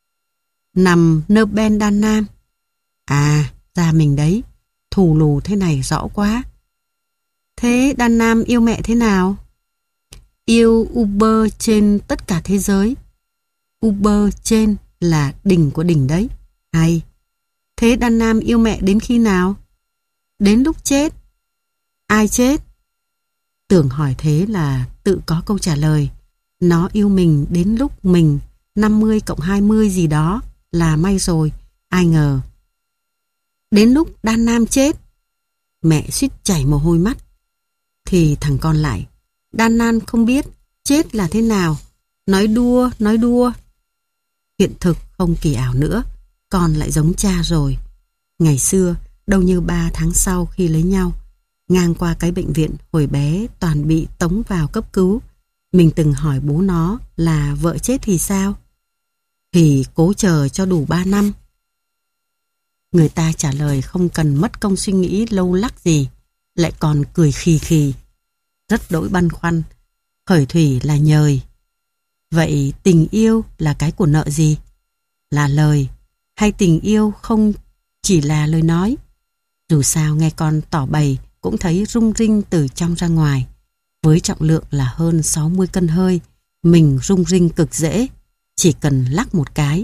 Speaker 1: Nằm nơ ben Đan Nam. À, ra mình đấy. Thù lù thế này rõ quá. Thế Đan Nam yêu mẹ thế nào? Yêu Uber trên tất cả thế giới. Uber trên là đỉnh của đỉnh đấy. Hay. Thế Đan Nam yêu mẹ đến khi nào? Đến lúc chết. Ai chết? Tưởng hỏi thế là tự có câu trả lời. Nó yêu mình đến lúc mình năm mươi cộng hai mươi gì đó là may rồi. Ai ngờ. Đến lúc Đan Nam chết. Mẹ suýt chảy mồ hôi mắt. Thì thằng con lại: Đan Nam không biết chết là thế nào. Nói đùa, nói đùa. Hiện thực không kỳ ảo nữa. Con lại giống cha rồi. Ngày xưa, đâu như ba tháng sau khi lấy nhau, ngang qua cái bệnh viện hồi bé toàn bị tống vào cấp cứu, mình từng hỏi bố nó là vợ chết thì sao? Thì cố chờ cho đủ ba năm. Người ta trả lời không cần mất công suy nghĩ lâu lắc gì, lại còn cười khì khì. Rất đỗi băn khoăn. Khởi thủy là nhời. Vậy tình yêu là cái của nợ gì? Là lời. Hay tình yêu không chỉ là lời nói? Dù sao nghe con tỏ bày cũng thấy rung rinh từ trong ra ngoài. Với trọng lượng là hơn sáu mươi cân hơi, mình rung rinh cực dễ, chỉ cần lắc một cái.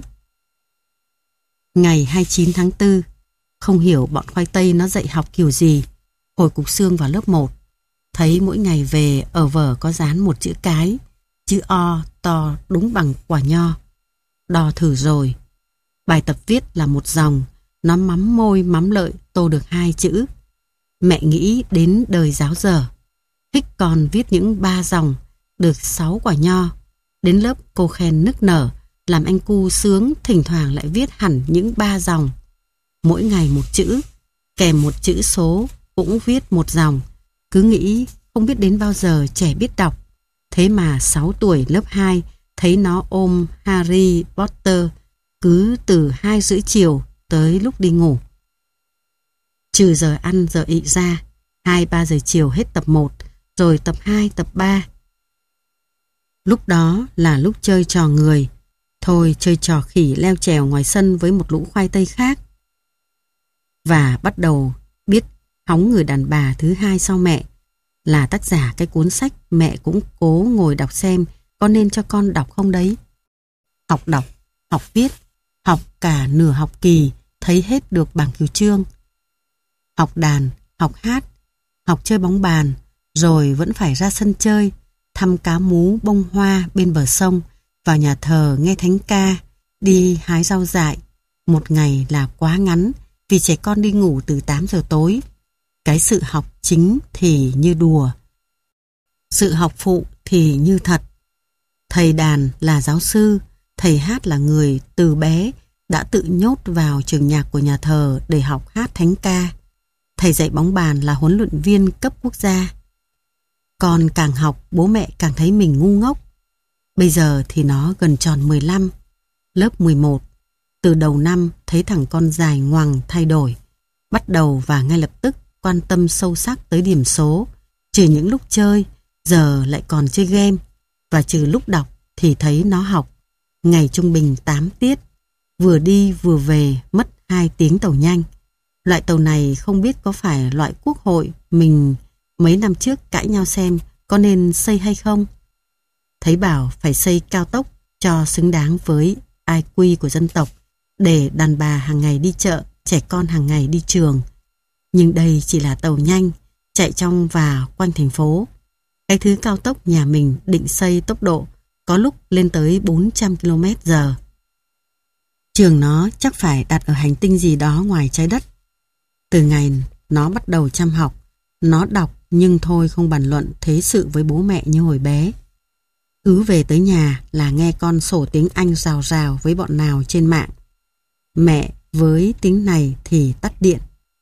Speaker 1: Ngày hai mươi chín tháng tư, không hiểu bọn khoai tây nó dạy học kiểu gì. Hồi Cục Xương vào lớp một, thấy mỗi ngày về ở vở có dán một chữ cái, chữ O to đúng bằng quả nho. Đo thử rồi. Bài tập viết là một dòng, nó mắm môi mắm lợi tô được hai chữ. Mẹ nghĩ đến đời giáo dở. Thích con viết những ba dòng, được sáu quả nho. Đến lớp cô khen nức nở, làm anh cu sướng thỉnh thoảng lại viết hẳn những ba dòng. Mỗi ngày một chữ, kèm một chữ số, cũng viết một dòng. Cứ nghĩ không biết đến bao giờ trẻ biết đọc. Thế mà sáu tuổi lớp hai, thấy nó ôm Harry Potter cứ từ hai rưỡi chiều tới lúc đi ngủ. Trừ giờ ăn giờ ị ra, hai ba giờ chiều hết tập một, rồi tập hai, tập ba. Lúc đó là lúc chơi trò người. Thôi chơi trò khỉ leo trèo ngoài sân với một lũ khoai tây khác. Và bắt đầu biết hóng người đàn bà thứ hai sau mẹ, là tác giả cái cuốn sách mẹ cũng cố ngồi đọc xem có nên cho con đọc không đấy. Học đọc, học viết, học cả nửa học kỳ thấy hết được bảng cửu chương. Học đàn, học hát, học chơi bóng bàn, rồi vẫn phải ra sân chơi. thăm cá mú bông hoa bên bờ sông, vào nhà thờ nghe thánh ca, đi hái rau dại. Một ngày là quá ngắn vì trẻ con đi ngủ từ tám giờ tối. Cái sự học chính thì như đùa, sự học phụ thì như thật. Thầy đàn là giáo sư, thầy hát là người từ bé đã tự nhốt vào trường nhạc của nhà thờ để học hát thánh ca. Thầy dạy bóng bàn là huấn luyện viên cấp quốc gia. Con càng học, bố mẹ càng thấy mình ngu ngốc. Bây giờ thì nó gần tròn mười lăm, lớp mười một. Từ đầu năm thấy thằng con dài ngoằng thay đổi. Bắt đầu và ngay lập tức quan tâm sâu sắc tới điểm số. Trừ những lúc chơi, giờ lại còn chơi game. Và trừ lúc đọc thì thấy nó học. Ngày trung bình tám tiết. Vừa đi vừa về mất hai tiếng tàu nhanh. Loại tàu này không biết có phải loại quốc hội mình mấy năm trước cãi nhau xem có nên xây hay không. Thấy bảo phải xây cao tốc cho xứng đáng với i kiu của dân tộc, để đàn bà hàng ngày đi chợ, trẻ con hàng ngày đi trường. Nhưng đây chỉ là tàu nhanh, chạy trong và quanh thành phố. Cái thứ cao tốc nhà mình định xây tốc độ có lúc lên tới bốn trăm ki lô mét giờ. Trường nó chắc phải đặt ở hành tinh gì đó ngoài trái đất. Từ ngày nó bắt đầu chăm học, nó đọc nhưng thôi không bàn luận thế sự với bố mẹ như hồi bé. Cứ về tới nhà là nghe con sổ tiếng Anh rào rào với bọn nào trên mạng. Mẹ với tiếng này thì tắt điện.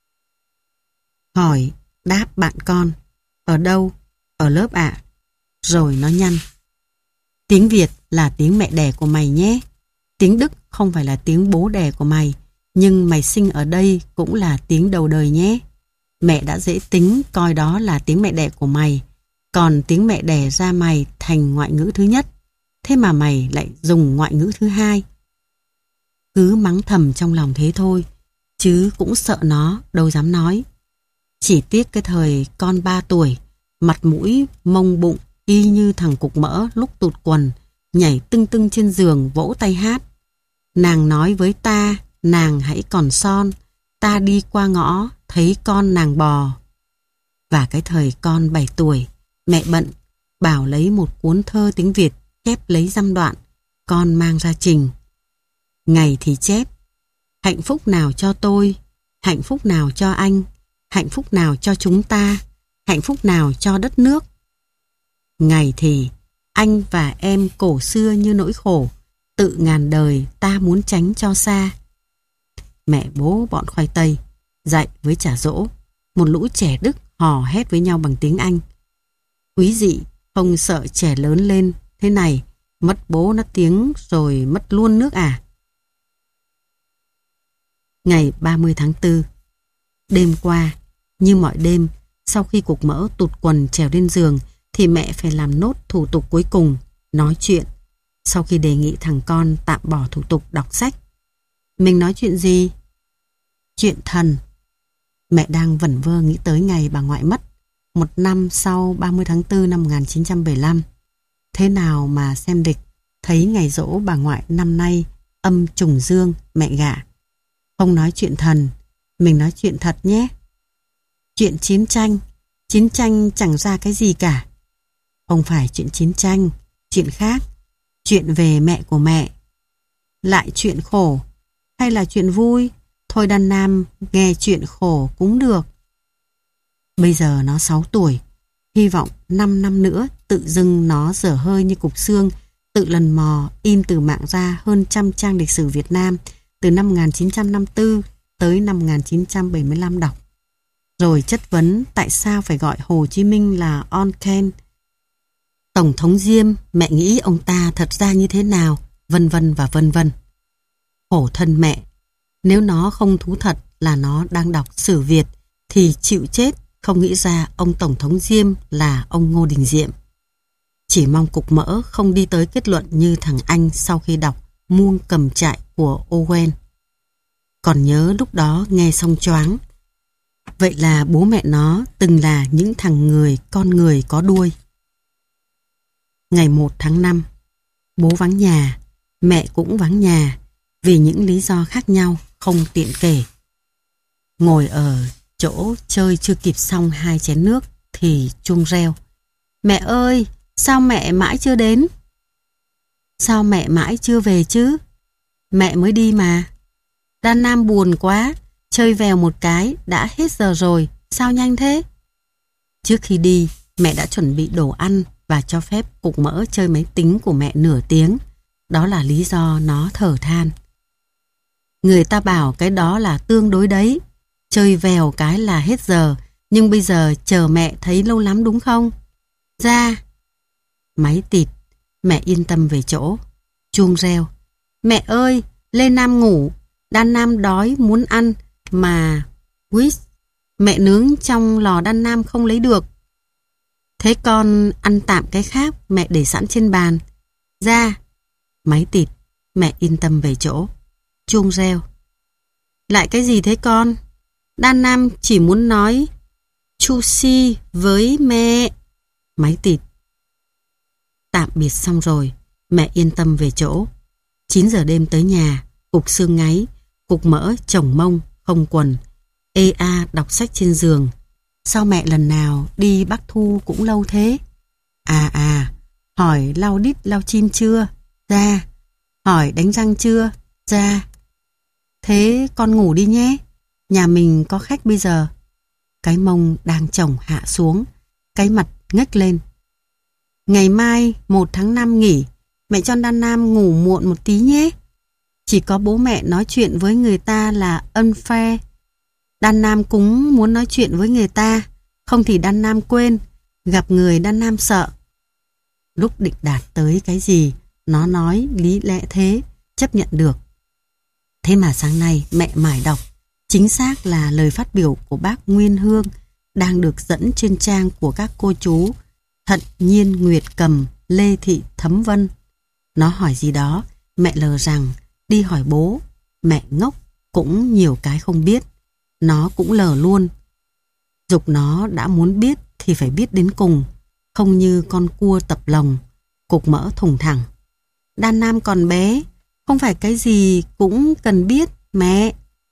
Speaker 1: Hỏi, đáp bạn con, ở đâu? Ở lớp ạ. Rồi nó nhăn. Tiếng Việt là tiếng mẹ đẻ của mày nhé. Tiếng Đức không phải là tiếng bố đẻ của mày, nhưng mày sinh ở đây cũng là tiếng đầu đời nhé. Mẹ đã dễ tính coi đó là tiếng mẹ đẻ của mày, còn tiếng mẹ đẻ ra mày thành ngoại ngữ thứ nhất. Thế mà mày lại dùng ngoại ngữ thứ hai. Cứ mắng thầm trong lòng thế thôi, chứ cũng sợ nó, đâu dám nói. Chỉ tiếc cái thời con ba tuổi, mặt mũi, mông bụng, y như thằng cục mỡ lúc tụt quần, nhảy tưng tưng trên giường vỗ tay hát. Nàng nói với ta, nàng hãy còn son, ta đi qua ngõ, thấy con nàng bò. Và cái thời con bảy tuổi, mẹ bận, bảo lấy một cuốn thơ tiếng Việt, chép lấy dăm đoạn, con mang ra trình. Ngày thì chép, hạnh phúc nào cho tôi, hạnh phúc nào cho anh, hạnh phúc nào cho chúng ta, hạnh phúc nào cho đất nước. Ngày thì, anh và em cổ xưa như nỗi khổ, tự ngàn đời ta muốn tránh cho xa. Mẹ bố bọn khoai tây, dạy với trả dỗ, một lũ trẻ Đức hò hét với nhau bằng tiếng Anh. Quý dị, không sợ trẻ lớn lên thế này, mất bố nó tiếng rồi mất luôn nước à. Ngày ba mươi tháng tư, đêm qua, như mọi đêm, sau khi cục mỡ tụt quần trèo lên giường, thì mẹ phải làm nốt thủ tục cuối cùng, nói chuyện. Sau khi đề nghị thằng con tạm bỏ thủ tục đọc sách. Mình nói chuyện gì? Chuyện thần. Mẹ đang vẩn vơ nghĩ tới ngày bà ngoại mất, một năm sau ba mươi tháng tư năm một nghìn chín trăm bảy mươi lăm. Thế nào mà xem địch, thấy ngày giỗ bà ngoại năm nay âm trùng dương, mẹ gả. Không nói chuyện thần, mình nói chuyện thật nhé. Chuyện chiến tranh, chiến tranh chẳng ra cái gì cả. Không phải chuyện chiến tranh, chuyện khác, chuyện về mẹ của mẹ. Lại chuyện khổ, hay là chuyện vui? Thôi đàn nam nghe chuyện khổ cũng được. Bây giờ nó sáu tuổi, hy vọng năm năm nữa tự dưng nó dở hơi như cục xương, tự lần mò in từ mạng ra hơn trăm trang lịch sử Việt Nam từ năm một nghìn chín trăm năm mươi tư tới năm một nghìn chín trăm bảy mươi lăm đọc. Rồi chất vấn tại sao phải gọi Hồ Chí Minh là On Ken. Tổng thống Diêm, mẹ nghĩ ông ta thật ra như thế nào, vân vân và vân vân. Khổ thân mẹ, nếu nó không thú thật là nó đang đọc sử Việt thì chịu chết, không nghĩ ra ông Tổng thống Diêm là ông Ngô Đình Diệm. Chỉ mong cục mỡ không đi tới kết luận như thằng anh sau khi đọc Muông Cầm Trại của Orwell. Còn nhớ lúc đó nghe xong choáng. Vậy là bố mẹ nó từng là những thằng người, con người có đuôi. Ngày một tháng năm, bố vắng nhà, mẹ cũng vắng nhà, vì những lý do khác nhau không tiện kể. Ngồi ở chỗ chơi chưa kịp xong hai chén nước thì chuông reo. Mẹ ơi, Sao mẹ mãi chưa đến? Sao mẹ mãi chưa về chứ? Mẹ mới đi mà. Đan Nam buồn quá, chơi vèo một cái, đã hết giờ rồi, sao nhanh thế? Trước khi đi, mẹ đã chuẩn bị đồ ăn và cho phép Cục Mỡ chơi máy tính của mẹ nửa tiếng. Đó là lý do nó thở than. Người ta bảo cái đó là tương đối đấy. Chơi vèo cái là hết giờ, nhưng bây giờ chờ mẹ thấy lâu lắm đúng không? Ra. Máy tịt, mẹ yên tâm về chỗ. Chuông reo. Mẹ ơi, Lê Nam ngủ. Đan Nam đói muốn ăn mà Quýt, mẹ nướng trong lò Đan Nam không lấy được. Thế con ăn tạm cái khác mẹ để sẵn trên bàn. Ra. Máy tịt, mẹ yên tâm về chỗ. Chuông reo. Lại cái gì thế con? Đan Nam chỉ muốn nói chu si với mẹ. Máy tịt. Tạm biệt xong rồi, mẹ yên tâm về chỗ. chín giờ đêm tới nhà, Cục xương ngáy, Cục Mỡ chồng mông, không quần. ê a đọc sách trên giường. Sao mẹ lần nào đi Bắc Thu cũng lâu thế? À à, hỏi lau đít lau chim chưa? Ra. Hỏi đánh răng chưa? Ra. Thế con ngủ đi nhé. Nhà mình có khách bây giờ. Cái mông đang chồng hạ xuống, cái mặt ngách lên. Ngày mai một tháng năm nghỉ, mẹ cho Đan Nam ngủ muộn một tí nhé. Chỉ có bố mẹ nói chuyện với người ta là unfair. Đan Nam cũng muốn nói chuyện với người ta, không thì Đan Nam quên, gặp người Đan Nam sợ. Lúc định đạt tới cái gì, nó nói lý lẽ thế, chấp nhận được. Thế mà sáng nay mẹ mải đọc, chính xác là lời phát biểu của bác Nguyên Hương đang được dẫn trên trang của các cô chú Thận Nhiên Nguyệt Cầm, Lê Thị Thấm Vân. Nó hỏi gì đó, mẹ lờ rằng đi hỏi bố. Mẹ ngốc cũng nhiều cái không biết, nó cũng lờ luôn. Dục nó đã muốn biết thì phải biết đến cùng, không như con cua tập lồng. Cục Mỡ thùng thẳng. Đan Nam còn bé, không phải cái gì cũng cần biết mẹ.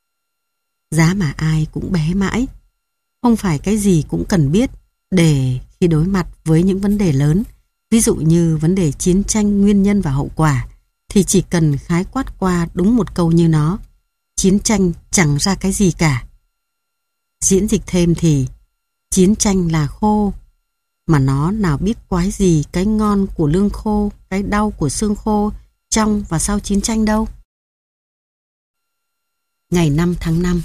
Speaker 1: Giá mà ai cũng bé mãi, không phải cái gì cũng cần biết, để khi đối mặt với những vấn đề lớn, ví dụ như vấn đề chiến tranh nguyên nhân và hậu quả, thì chỉ cần khái quát qua đúng một câu như nó: chiến tranh chẳng ra cái gì cả. Diễn dịch thêm thì chiến tranh là khô, mà nó nào biết quái gì cái ngon của lương khô, cái đau của xương khô trong và sau chiến tranh đâu. Ngày năm tháng năm.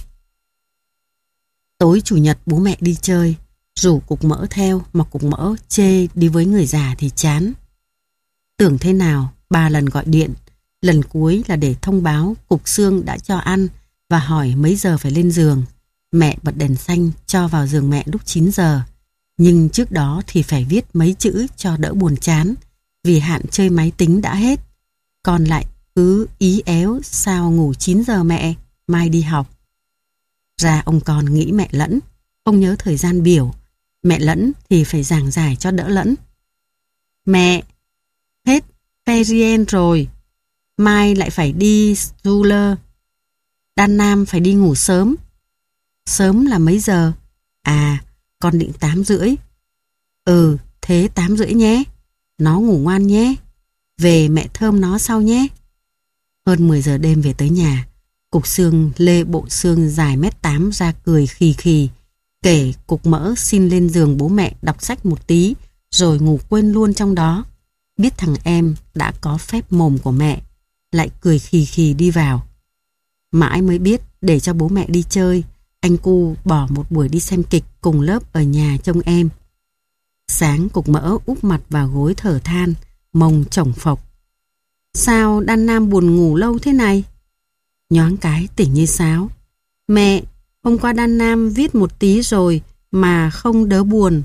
Speaker 1: Tối chủ nhật bố mẹ đi chơi, rủ Cục Mỡ theo mà Cục Mỡ chê đi với người già thì chán. Tưởng thế nào, ba lần gọi điện, lần cuối là để thông báo Cục xương đã cho ăn và hỏi mấy giờ phải lên giường. Mẹ bật đèn xanh cho vào giường mẹ lúc chín giờ. Nhưng trước đó thì phải viết mấy chữ cho đỡ buồn chán, vì hạn chơi máy tính đã hết. Còn lại cứ ý éo sao ngủ chín giờ mẹ, mai đi học. Ra ông con nghĩ mẹ lẫn, không nhớ thời gian biểu. Mẹ lẫn thì phải giảng giải cho đỡ lẫn. Mẹ, hết Perien rồi, mai lại phải đi Zuler. Đan Nam phải đi ngủ sớm. Sớm là mấy giờ? À, con định tám rưỡi. Ừ, thế tám rưỡi nhé. Nó ngủ ngoan nhé. Về mẹ thơm nó sau nhé. Hơn mười giờ đêm về tới nhà, Cục xương lê bộ xương dài mét tám ra cười khì khì, kể Cục Mỡ xin lên giường bố mẹ đọc sách một tí, rồi ngủ quên luôn trong đó. Biết thằng em đã có phép mồm của mẹ, lại cười khì khì đi vào. Mãi mới biết để cho bố mẹ đi chơi, anh cu bỏ một buổi đi xem kịch cùng lớp ở nhà trông em. Sáng Cục Mỡ úp mặt vào gối thở than, mông chổng phộc. Sao Đan Nam buồn ngủ lâu thế này? Nhoáng cái tỉnh như sáo. Mẹ, hôm qua Đan Nam viết một tí rồi mà không đỡ buồn.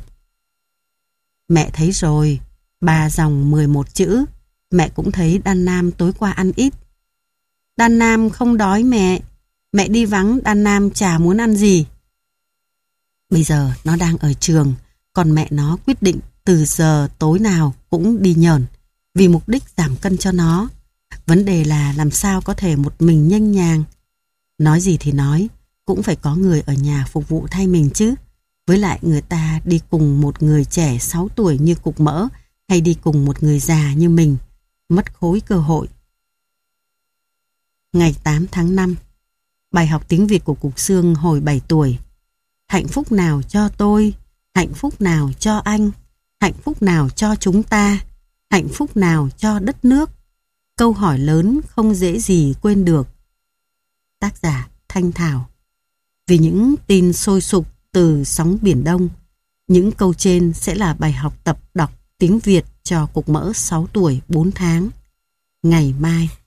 Speaker 1: Mẹ thấy rồi, ba dòng mười một chữ. Mẹ cũng thấy Đan Nam tối qua ăn ít. Đan Nam không đói mẹ. Mẹ đi vắng Đan Nam chả muốn ăn gì. Bây giờ nó đang ở trường, còn mẹ nó quyết định từ giờ tối nào cũng đi nhờn, vì mục đích giảm cân cho nó. Vấn đề là làm sao có thể một mình nhanh nhàng. Nói gì thì nói, cũng phải có người ở nhà phục vụ thay mình chứ. Với lại người ta đi cùng một người trẻ sáu tuổi như Cục Mỡ hay đi cùng một người già như mình, mất khối cơ hội. Ngày tám tháng năm, bài học tiếng Việt của Cục Xương hồi bảy tuổi. Hạnh phúc nào cho tôi, hạnh phúc nào cho anh, hạnh phúc nào cho chúng ta, hạnh phúc nào cho đất nước. Câu hỏi lớn không dễ gì quên được. Tác giả Thanh Thảo. Vì những tin sôi sục từ sóng Biển Đông, những câu trên sẽ là bài học tập đọc tiếng Việt cho Cục Mỡ sáu tuổi bốn tháng. Ngày mai.